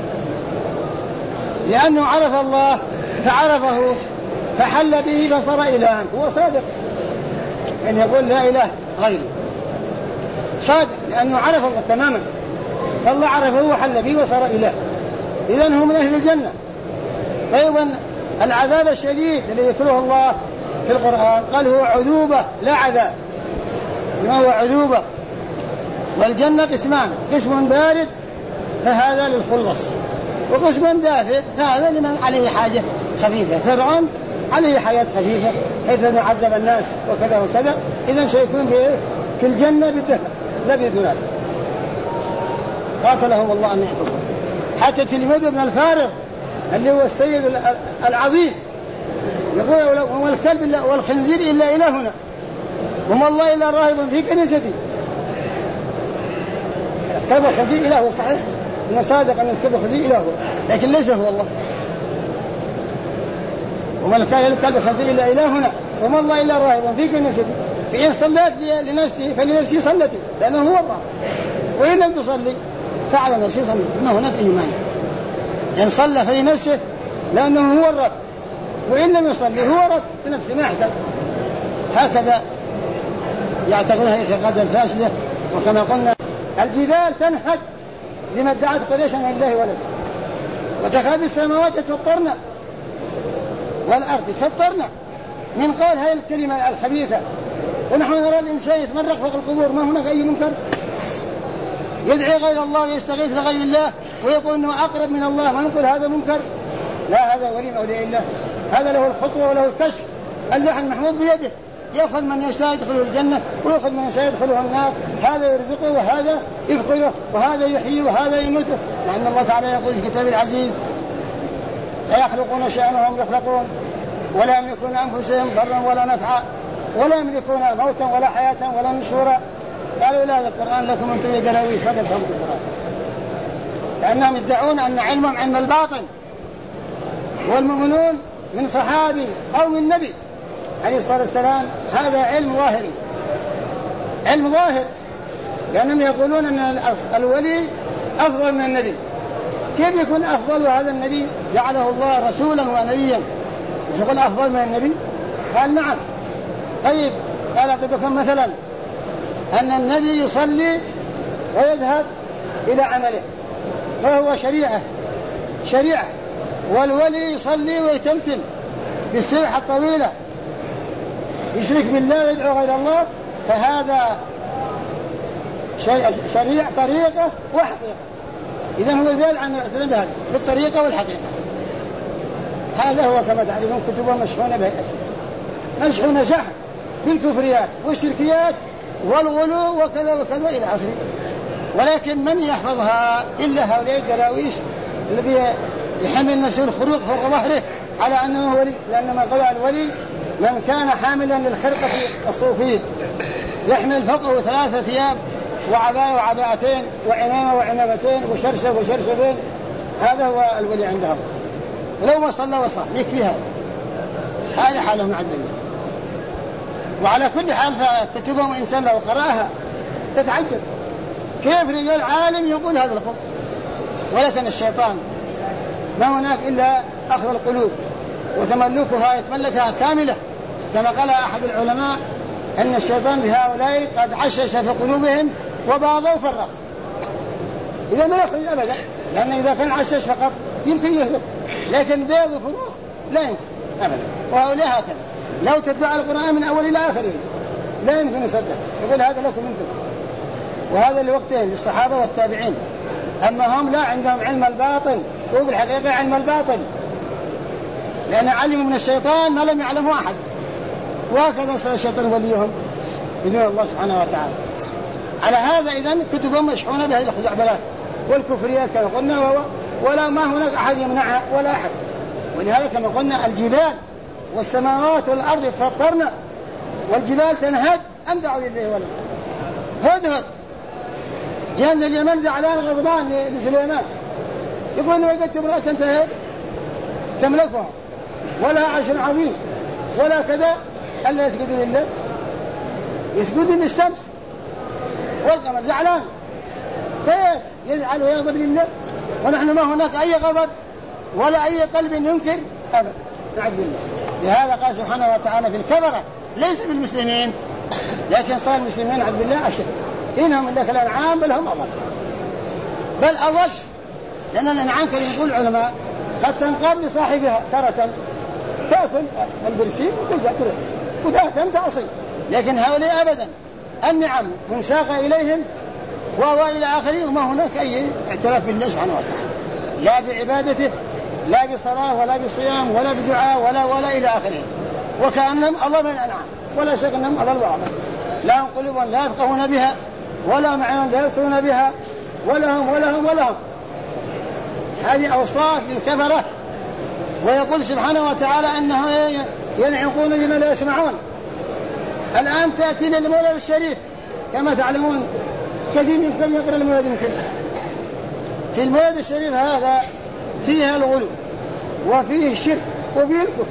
لأنه عرف الله فعرفه فحل به فصار إلها. هو صادق أن يقول لا إله غيري، صادق لأنه عرف الله تماما، فالله عرفه وحل به وصار إله، إذن هو من أهل الجنة. طيبا العذاب الشديد الذي يذكره الله في القرآن قال هو عذوبة لا عذاب، ما هو عذوبة. والجنة قسمان، قسم بارد فهذا للخلص، وقسم دافئ هذا لمن عليه حاجة خفيفة. فرعون عليه حياة خفيفة حيث يعذب الناس وكذا وكذا، إذن سيكون في الجنة بالدفع لا بدون. قاتلهم الله أن يحكمهم. حتى تلميذ ابن الفارغ اللي هو السيد العظيم يقول وما الكلب والخنزير إلا إلهنا وما الله إلا راهب في كنيستي. الكلب والخنزير إله صحيح، إنه صادق أن الكلب والخنزير إله، لكن ليس هو الله. وما الكلب والخنزير إلا إلهنا وما الله إلا راهب في كنيستي، فإن صلت لنفسه فلنفسي صلتي لأنه هو الله، وإن لم تصلي فعلى نفسي صلتي. ما هناك إيمان، إن صلى فلنفسه لأنه هو الرب، وإن لم يصلي هو رب بنفسه ما يحتاج. هكذا يعتقدها اعتقادا فاسدة. وكما قلنا الجبال تنهد لما ادعت قريش أن لله ولد، وتكاد السماوات يتفطرن والأرض فاضطرنا من قول هذه الكلمة الخبيثة. ونحن نرى الإنسان يتمرق فوق القبور، ما هناك أي منكر؟ يدعي غير الله ويستغيث لغير الله ويقول أنه أقرب من الله، ما نقول هذا منكر؟ لا، هذا ولي من أولياء الله، هذا له الخطوة وله الكشف، اللوح المحفوظ بيده، يأخذ من يشاء يدخله الجنة ويأخذ من يشاء يدخله النار، هذا يرزقه وهذا يفقره وهذا يحيي وهذا يموته. لأن الله تعالى يقول في كتابه العزيز: لا يخلقون شيئا وهم يخلقون ولا يملكون أنفسهم ضرا ولا نفعا ولا يملكون موتا ولا حياة ولا نشورا. قالوا لا، القرآن لكم أنتم يا دراويش، ما تفهموا القرآن، لأنهم يدعون أن علمهم علم الباطن، والمؤمنون من صحابي أو من نبي عليه الصلاة والسلام هذا علم ظاهري، علم ظاهر، لأنهم يقولون أن الولي أفضل من النبي. كيف يكون أفضل وهذا النبي جعله الله رسولا ونبيا؟ يقول أفضل من النبي؟ قال نعم. طيب، قال أعطيكم مثلا أن النبي يصلي ويذهب إلى عمله فهو شريعة، والولي يصلي ويتمتم بالسبحة الطويلة، يشرك بالله ويدعو غير الله، فهذا شريعة طريقة وحقيقة. إذن هو زاد عن الرسول بهذا بالطريقة والحقيقة. هذا هو كما تعرفون كتبه مشحونة بهذه الأشياء، مشحونة شحن بالكفريات والشركيات والغلو وكذا وكذا إلى آخره. ولكن من يحفظها إلا هؤلاء الدراويش الذي يحمل نفسه الخروق فوق ظهره على أنه ولي، لأن ما قال الولي من كان حاملا للخرقة الصوفية يحمل فوقه 3 ثياب وعباية وعباءتين وعمامة وعمامتين وشرشف وشرشفين، هذا هو الولي عندهم. ولو ما صلى وصام يكفي هذا حالهم عند الله. وعلى كل حال فكتبهم إنسان لو قرأها تتعجب كيف رجال عالم يقول هذا القول. ولكن الشيطان ما هناك إلا أخذ القلوب وتملكها، يتملكها كاملة، كما قال أحد العلماء أن الشيطان بهؤلاء قد عشش في قلوبهم وبعض وفرق. إذا ما يخرج أبدا، لأن إذا كان عشش فقط يمكن يهرب، لكن بيض وفروق لا يمكن أبدا. وهؤلاء هكذا لو تتبع القرآن من أول إلى آخره لا يمكن يصدق، يقول هذا لكم أنتم، وهذا لوقتين للصحابة والتابعين. أما هم لا، عندهم علم الباطن، هو بالحقيقة علم الباطن، لأن علموا من الشيطان ما لم يعلمه أحد، وهكذا صار الشيطان وليهم بدون الله سبحانه وتعالى. على هذا إذن كتبهم مشحونة بهذه الخزعبلات والكفريات كما قلنا، ولا ما هناك أحد يمنعها ولا أحد. ولهذا كما قلنا الجبال والسماوات والأرض تفطرن والجبال تنهد أن دعوا لله ولد. هدهد جاء من اليمن زعلان غضبان لسليمان، يقول إنه وجدت امرأة تملكها ولا عرش عظيم ولا كذا، ألا يسجدوا لله، يسجدوا للشمس والقمر. زعلان كيف يزعل ويغضب لله ونحن ما هناك أي غضب ولا أي قلب ينكر أبدا، نعوذ بالله. لهذا قال سبحانه وتعالى في الكفرة ليس بالمسلمين، لكن صار المسلمين نعوذ بالله أشد، إنهم إلا كالأنعام بل هم أضل، بل أضل. لأن الأنعام كما يقول العلماء قد تنقاد لصاحبها تارة تأكل البرسيم وترجع تروح وتأتم تعصي، لكن هؤلاء أبدا النعم من ساق إليهم وهو إلى آخره، وما هناك أي اعتراف بالله سبحانه وتعالى، لا بعبادته لا بصلاة ولا بصيام ولا بدعاء ولا إلى آخره، وكأنهم أضل من الأنعام، ولا شك أنهم أضل وأضل. لا هم قلوب لا يفقهون بها ولا معين لا يبصرون بها ولا هم. هذه أوصاف للكفرة. ويقول سبحانه وتعالى أنه ينعقون بما لا يسمعون. الآن تأتي للمولد الشريف كما تعلمون، كثير منكم يقرأ المولد الشريف. في المولد الشريف هذا فيها الغلو وفيه الشرك وفيه الكفر،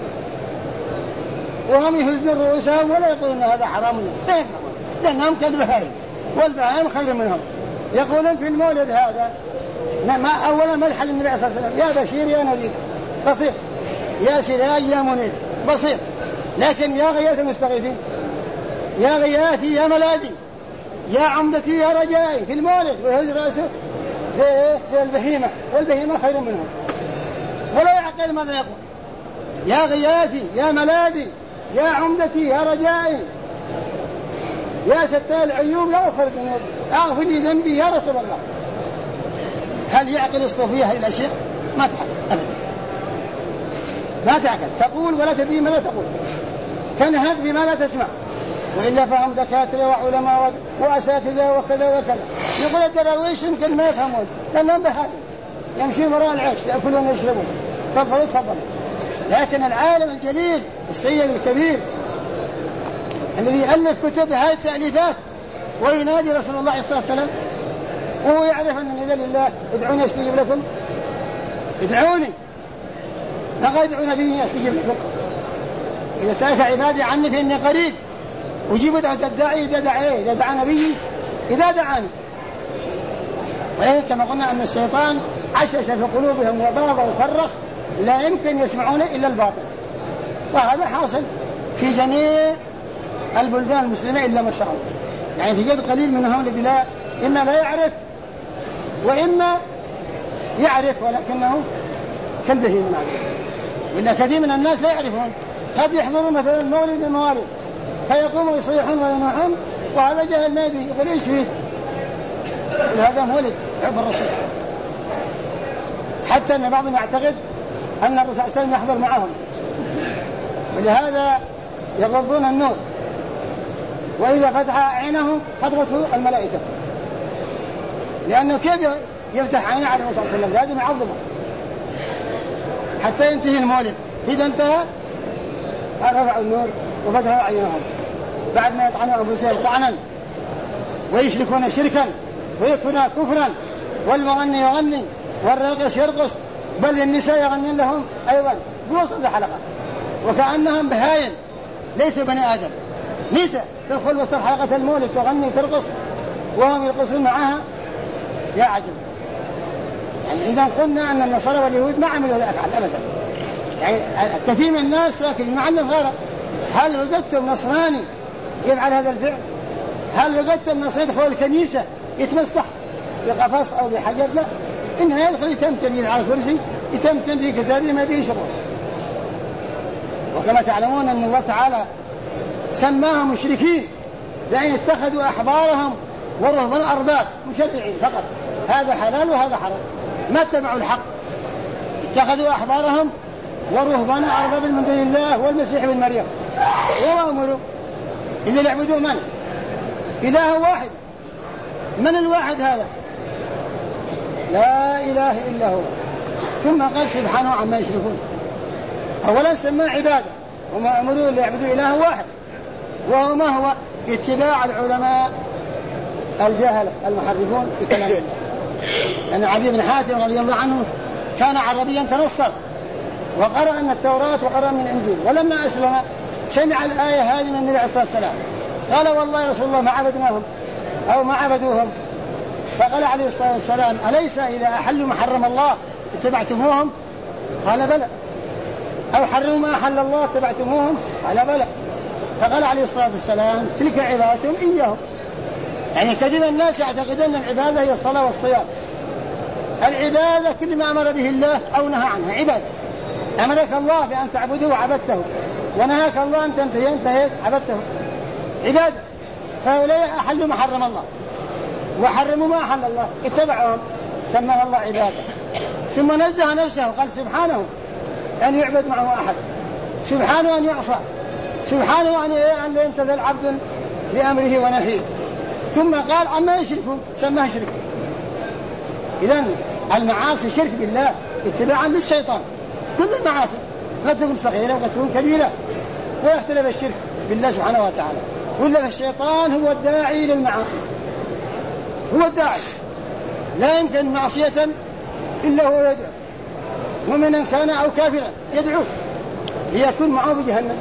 وهم يهزون رؤوسهم ولا يقولون هذا حرام لهم، لأنهم كالبهائم والبهائم خير منهم. يقولون في المولد هذا ما أولا مدح النبي صلى الله عليه وسلم، يا بشير يا نذير بسيط، يا سراج يا منير بسيط، لكن يا غياث المستغيثين، يا غياثي يا ملاذي، يا عمدتي يا رجائي، في المولد ويهز رأسه زي البهيمة، والبهيمة خير منهم، ولا يعقل ماذا يقول. يا غياثي يا ملاذي يا عمدتي يا رجائي يا ستار العيوب يا غفر الذنوب اغفر لي ذنبي يا رسول الله. هل يعقل الصوفية هذه الأشياء؟ ما تعقل أبدا، ما تعقل، تقول ولا تدري ماذا تقول، تنهض بما لا تسمع، وإلا فهم دكاترة وعلماء وأساتذة وكذا وكذا. يقول الدراويش يمكن ما يفهمون لأنهم بهائم يمشون وراء العيش يأكلون ويشربون. تفضلوا تفضلوا. لكن العالم الجليل السيد الكبير الذي ألف كتب هذه التأليفات وينادي رسول الله صلى الله عليه وسلم وهو يعرف أن النداء لله ادعوني أستجيب لكم، ادعوني فقد ادعوا نبي أستجيب لكم، إذا سألك عبادي عني فإني قريب أجيب دعوة الداعي إذا دعاني، إذا دعا نبي إذا دعاني. ولكن كما قلنا أن الشيطان عشش في قلوبهم وباغ وفرق لا يمكن يسمعون إلا الباطل، وهذا حاصل في جميع البلدان المسلمة إلا ما شاء الله. يعني تجد قليل منهم الذي لا إما لا يعرف وإما يعرف ولكنه كالبهيم من عبده. وإلا كثير من الناس لا يعرفون، قد يحضرون مثلا مولد من الموالد فيقوموا يصيحون وينوحون وهذا جاهل ما يدري يقول إيش فيه، هذا مولد حب الرسول. حتى أن بعضهم يعتقد أن الرسول صلى الله عليه وسلم يحضر معهم، ولهذا يغضون النور، وإذا فتح عينه خطبته الملائكة، لأنه كيف يفتح عينه على الرسول صلى الله عليه وسلم؟ لازم يعظمه حتى ينتهي المولد. إذا انتهى رفعوا النور وفتحوا عينهم بعد ما يطعنوا أنفسهم طعنا ويشركون شركا ويكفرون كفرا، والمغني يغني والراقص يرقص، بل النساء يغنين لهم أيضا بوسط الحلقة وكأنهم بهايم ليسوا بني آدم. نساء تدخل وسط حلقة المولد تغني وترقص وهم يرقصون معها، يا عجب. يعني إذا قلنا أن النصارى واليهود ما عملوا هذا الأفعال أبدا. يعني كثير من الناس ساكن مع النصارى، هل وجدتم نصراني يفعل هذا الفعل؟ هل وجدتم نصراني يدخل الكنيسة يتمسح بقفص أو بحجر؟ لا، إنما يدخل يتمتم على كرسي يتمتم في كتابه ما يدري شغل. وكما تعلمون أن الله تعالى سماهم مشركين لأن اتخذوا أحبارهم ورهبان أرباب مشرعين فقط، هذا حلال وهذا حرام، ما اتبعوا الحق، اتخذوا أحبارهم ورهبان أرباب من دون الله والمسيح بن مريم، وما أمروا إذا يعبدوا من؟ إله واحد. من الواحد هذا؟ لا إله إلا هو. ثم قال سبحانه عما يشركون. أولا سماه عبادة وما أمروا إلا يعبدوا إله واحد، وهو ما هو؟ اتباع العلماء الجهل المحرفون بكلام الله. لأن عدي بن حاتم رضي الله عنه كان عربيا تنصر وقرأ من التوراة وقرأ من الإنجيل، ولما أسلم سمع الآية هذه من النبي عليه الصلاة والسلام قال والله يا رسول الله ما عبدناهم أو ما عبدوهم. فقال عليه الصلاة والسلام أليس إذا أحلوا ما حرم الله اتبعتموهم؟ قال بلى. أو حرموا ما أحل الله اتبعتموهم؟ قال بلى. فقال عليه الصلاة والسلام تلك عبادتهم إياهم. يعني كثير من الناس يعتقدون أن العبادة هي الصلاة والصيام. العبادة كل ما أمر به الله أو نهى عنه عبادة. أمرك الله بأن تعبده وعبدته، ونهاك الله أن تنتهي انتهيت عبدته، عبادة. فهؤلاء أحلوا ما حرم الله وحرموا ما أحل الله اتبعهم، سماها الله عبادة. ثم نزه نفسه قال سبحانه أن يعبد معه أحد، سبحانه أن يعصى، سبحانه أن لا ينتهي العبد لأمره ونهيه. ثم قال عما يشركون سماه شرك. إذن المعاصي شرك بالله اتباعا للشيطان. كل المعاصي قد تكون صغيرة وقد تكون كبيرة، ويختلف الشرك بالله سبحانه وتعالى. ولا فالشيطان هو الداعي للمعاصي، هو الداعي. لا يمكن معصية إلا هو يدعو، مؤمنا كان أو كافرا يدعو ليكون معه في جهنم.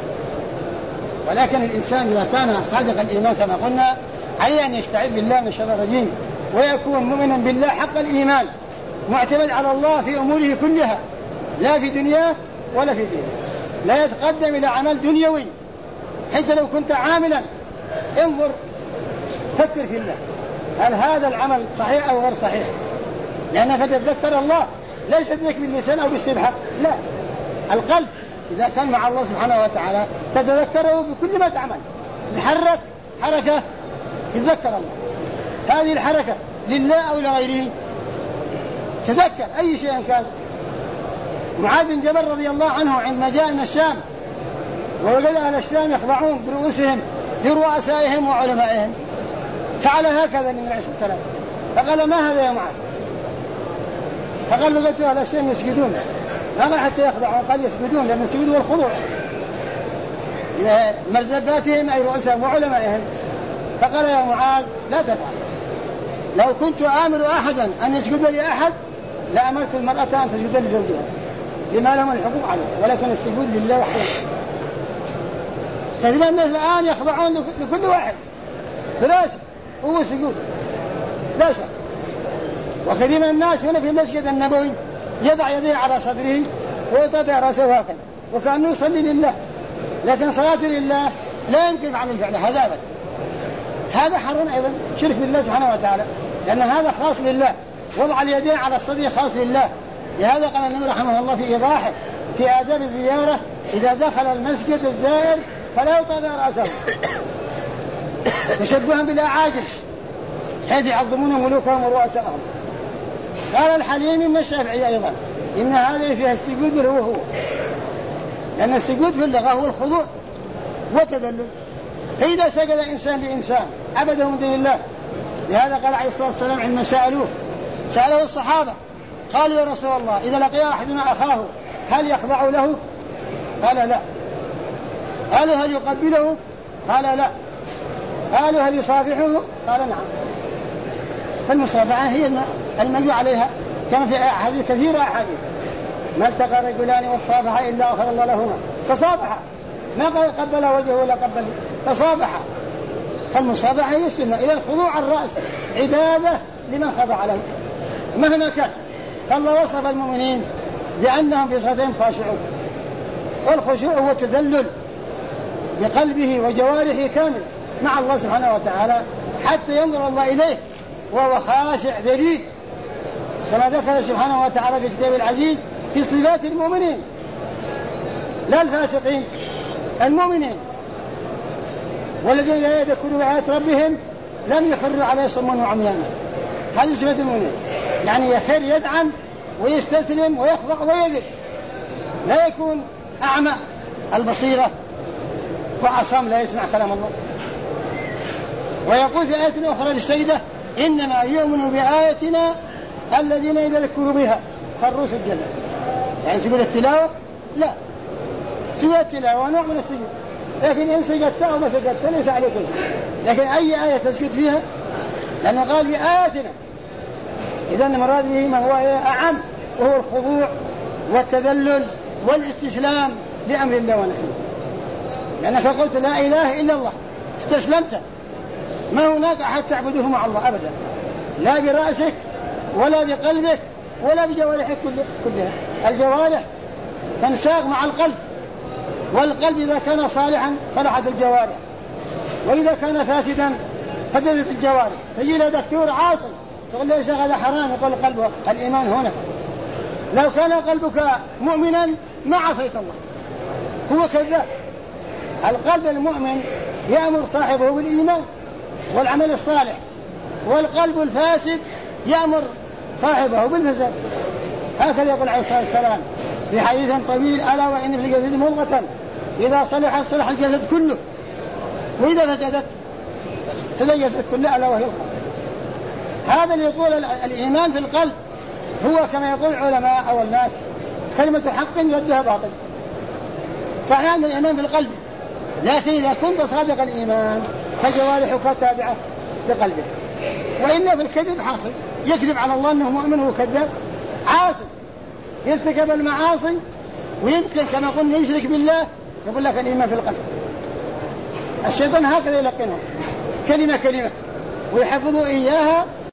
ولكن الإنسان إذا كان صادق الإيمان كما قلنا عليه أن يستعيذ بالله من الشيطان الرجيم ويكون مؤمنا بالله حق الإيمان، معتمد على الله في أموره كلها، لا في دنياه ولا في دينه. لا يتقدم إلى عمل دنيوي، حتى لو كنت عاملا انظر فكر في الله، هل هذا العمل صحيح أو غير صحيح؟ لأنك تتذكر الله، ليس ذلك باللسان أو بالسبحة، لا، القلب إذا كان مع الله سبحانه وتعالى تتذكره بكل ما تعمل، تتحرك حركة تتذكر الله، هذه الحركة لله أو لغيره، تذكر أي شيء كان. معاذ بن جبل رضي الله عنه عندما جاء من الشام ووجد أهل الشام يخضعون برؤوسهم لرؤسائهم وعلمائهم، فعل هكذا النبي عليه الصلاة والسلام، فقال ما هذا يا معاذ؟ فقال وجدت أهل الشام يسجدون، ما قال حتى يخضعون، قال يسجدون، لأن السجود هو الخضوع إلى مرزباتهم أي رؤسائهم وعلمائهم. فقال يا معاذ لا تفعل، لو كنت آمر أحدا أن يسجد لأحد لأمرت المرأة أن تسجد لزوجها لما لهم الحقوق عليه، ولكن السجود لله وحده. كثير من الناس الآن يخضعون لكل واحد فلاسة هو سجود لا شك. وكثير من الناس هنا في المسجد النبوي يضع يديه على صدره ويطأطئ رأسه هكذا وكأنه يصلي لله، لكن صلاة لله لا يمكن عن الفعل هذا أبدا. هذا حرم أيضا، شرك بالله سبحانه وتعالى، لأن هذا خاص لله، وضع اليدين على الصدر خاص لله. لهذا قال النبي رحمه الله في إيضاحه في آداب الزيارة: إذا دخل المسجد الزائر فلا يطأطئ رأسه تشبها بالأعاجم حيث يعظمون ملوكهم ورؤساءهم. قال الحليمي من الشافعي أيضا إن هذا فيها السجود بل هو، لأن السجود في اللغة هو الخضوع والتذلل. فإذا سجد إنسان لإنسان عبده من دون الله، لهذا قال عليه الصلاة والسلام عندما سألوه الصحابة قالوا يا رسول الله إذا لقي أحدنا أخاه هل يخضع له؟ قال لا. قالوا هل يقبله؟ قال لا. قالوا هل يصافحه؟ قال نعم. فالمصافحة هي المنهي عليها، كما في أحاديث كثيرة أحاديث: ما التقى رجلان وصافحا إلا أخذ الله لهما. تصافحا، ما قال قبل وجهه ولا قبل، تصافحا. فالمصافحة هي السنة. إذا خضوع الرأس عبادة لمن خضع له مهما كان. فالله وصف المؤمنين بأنهم في صلاتهم خاشعون، والخشوع هو التذلل بقلبه وجوارحه كامل مع الله سبحانه وتعالى حتى ينظر الله إليه وهو خاشع ذليل، كما ذكر سبحانه وتعالى في كتابه العزيز في صفات المؤمنين لا الفاسقين، المؤمنين: والذين لا يذكرون آيات ربهم لم يخروا عليه صما وعميانا. هذه صفة المؤمنين، يعني يخر يدعم ويستسلم ويخضع ويذل، لا يكون أعمى البصيرة وأصم لا يسمع كلام الله. ويقول في آية أخرى للسيدة: إنما يؤمن بآياتنا الذين إذا ذكروا بها خروا سجدا. يعني سجود التلاوة لا، سجود التلاوة نوع من السجود، لكن إن سجدت أو ما سجدت ليس عليك شيء. لكن أي آية تسجد فيها، لأنه قال بآياتنا، إذن المراد به ما هو أعم، وهو الخضوع والتذلل والاستسلام لأمر الله ونحيه. لأنك قلت لا إله إلا الله، استسلمت، ما هناك أحد تعبده مع الله أبدا، لا برأسك ولا بقلبك ولا بجوارحك كلها. الجوارح تنساق مع القلب، والقلب إذا كان صالحا صلحت الجوارح، وإذا كان فاسدا فسدت الجوارح. تجي له دكتور عاصي تقول ليس هذا حرام، يقول قلبه الإيمان هنا. لو كان قلبك مؤمنا ما عصيت الله، هو كذاب. القلب المؤمن يأمر صاحبه بالإيمان والعمل الصالح، والقلب الفاسد يأمر صاحبه بالفساد. هكذا يقول عليه الصلاة والسلام في حديث طويل: ألا وإن في الجسد مضغة إذا صلحت صلح الجسد كله، وإذا فسدت فسد الجسد كله، ألا وهي القلب. هذا اللي يقول الإيمان في القلب هو كما يقول العلماء أو الناس كلمة حق يردها باطل. صحيح أن الإيمان في القلب، لكن إذا كنت صادق الإيمان فجوارحك تابعة لقلبك. وإلا في الكذب حاصل، يكذب على الله أنه مؤمن وهو كذاب، عاصي يرتكب المعاصي، ويمكن كما قلنا يشرك بالله، يقول لك الإيمان في القلب. الشيطان هكذا يلقنه كلمة كلمة ويحفظوا إياها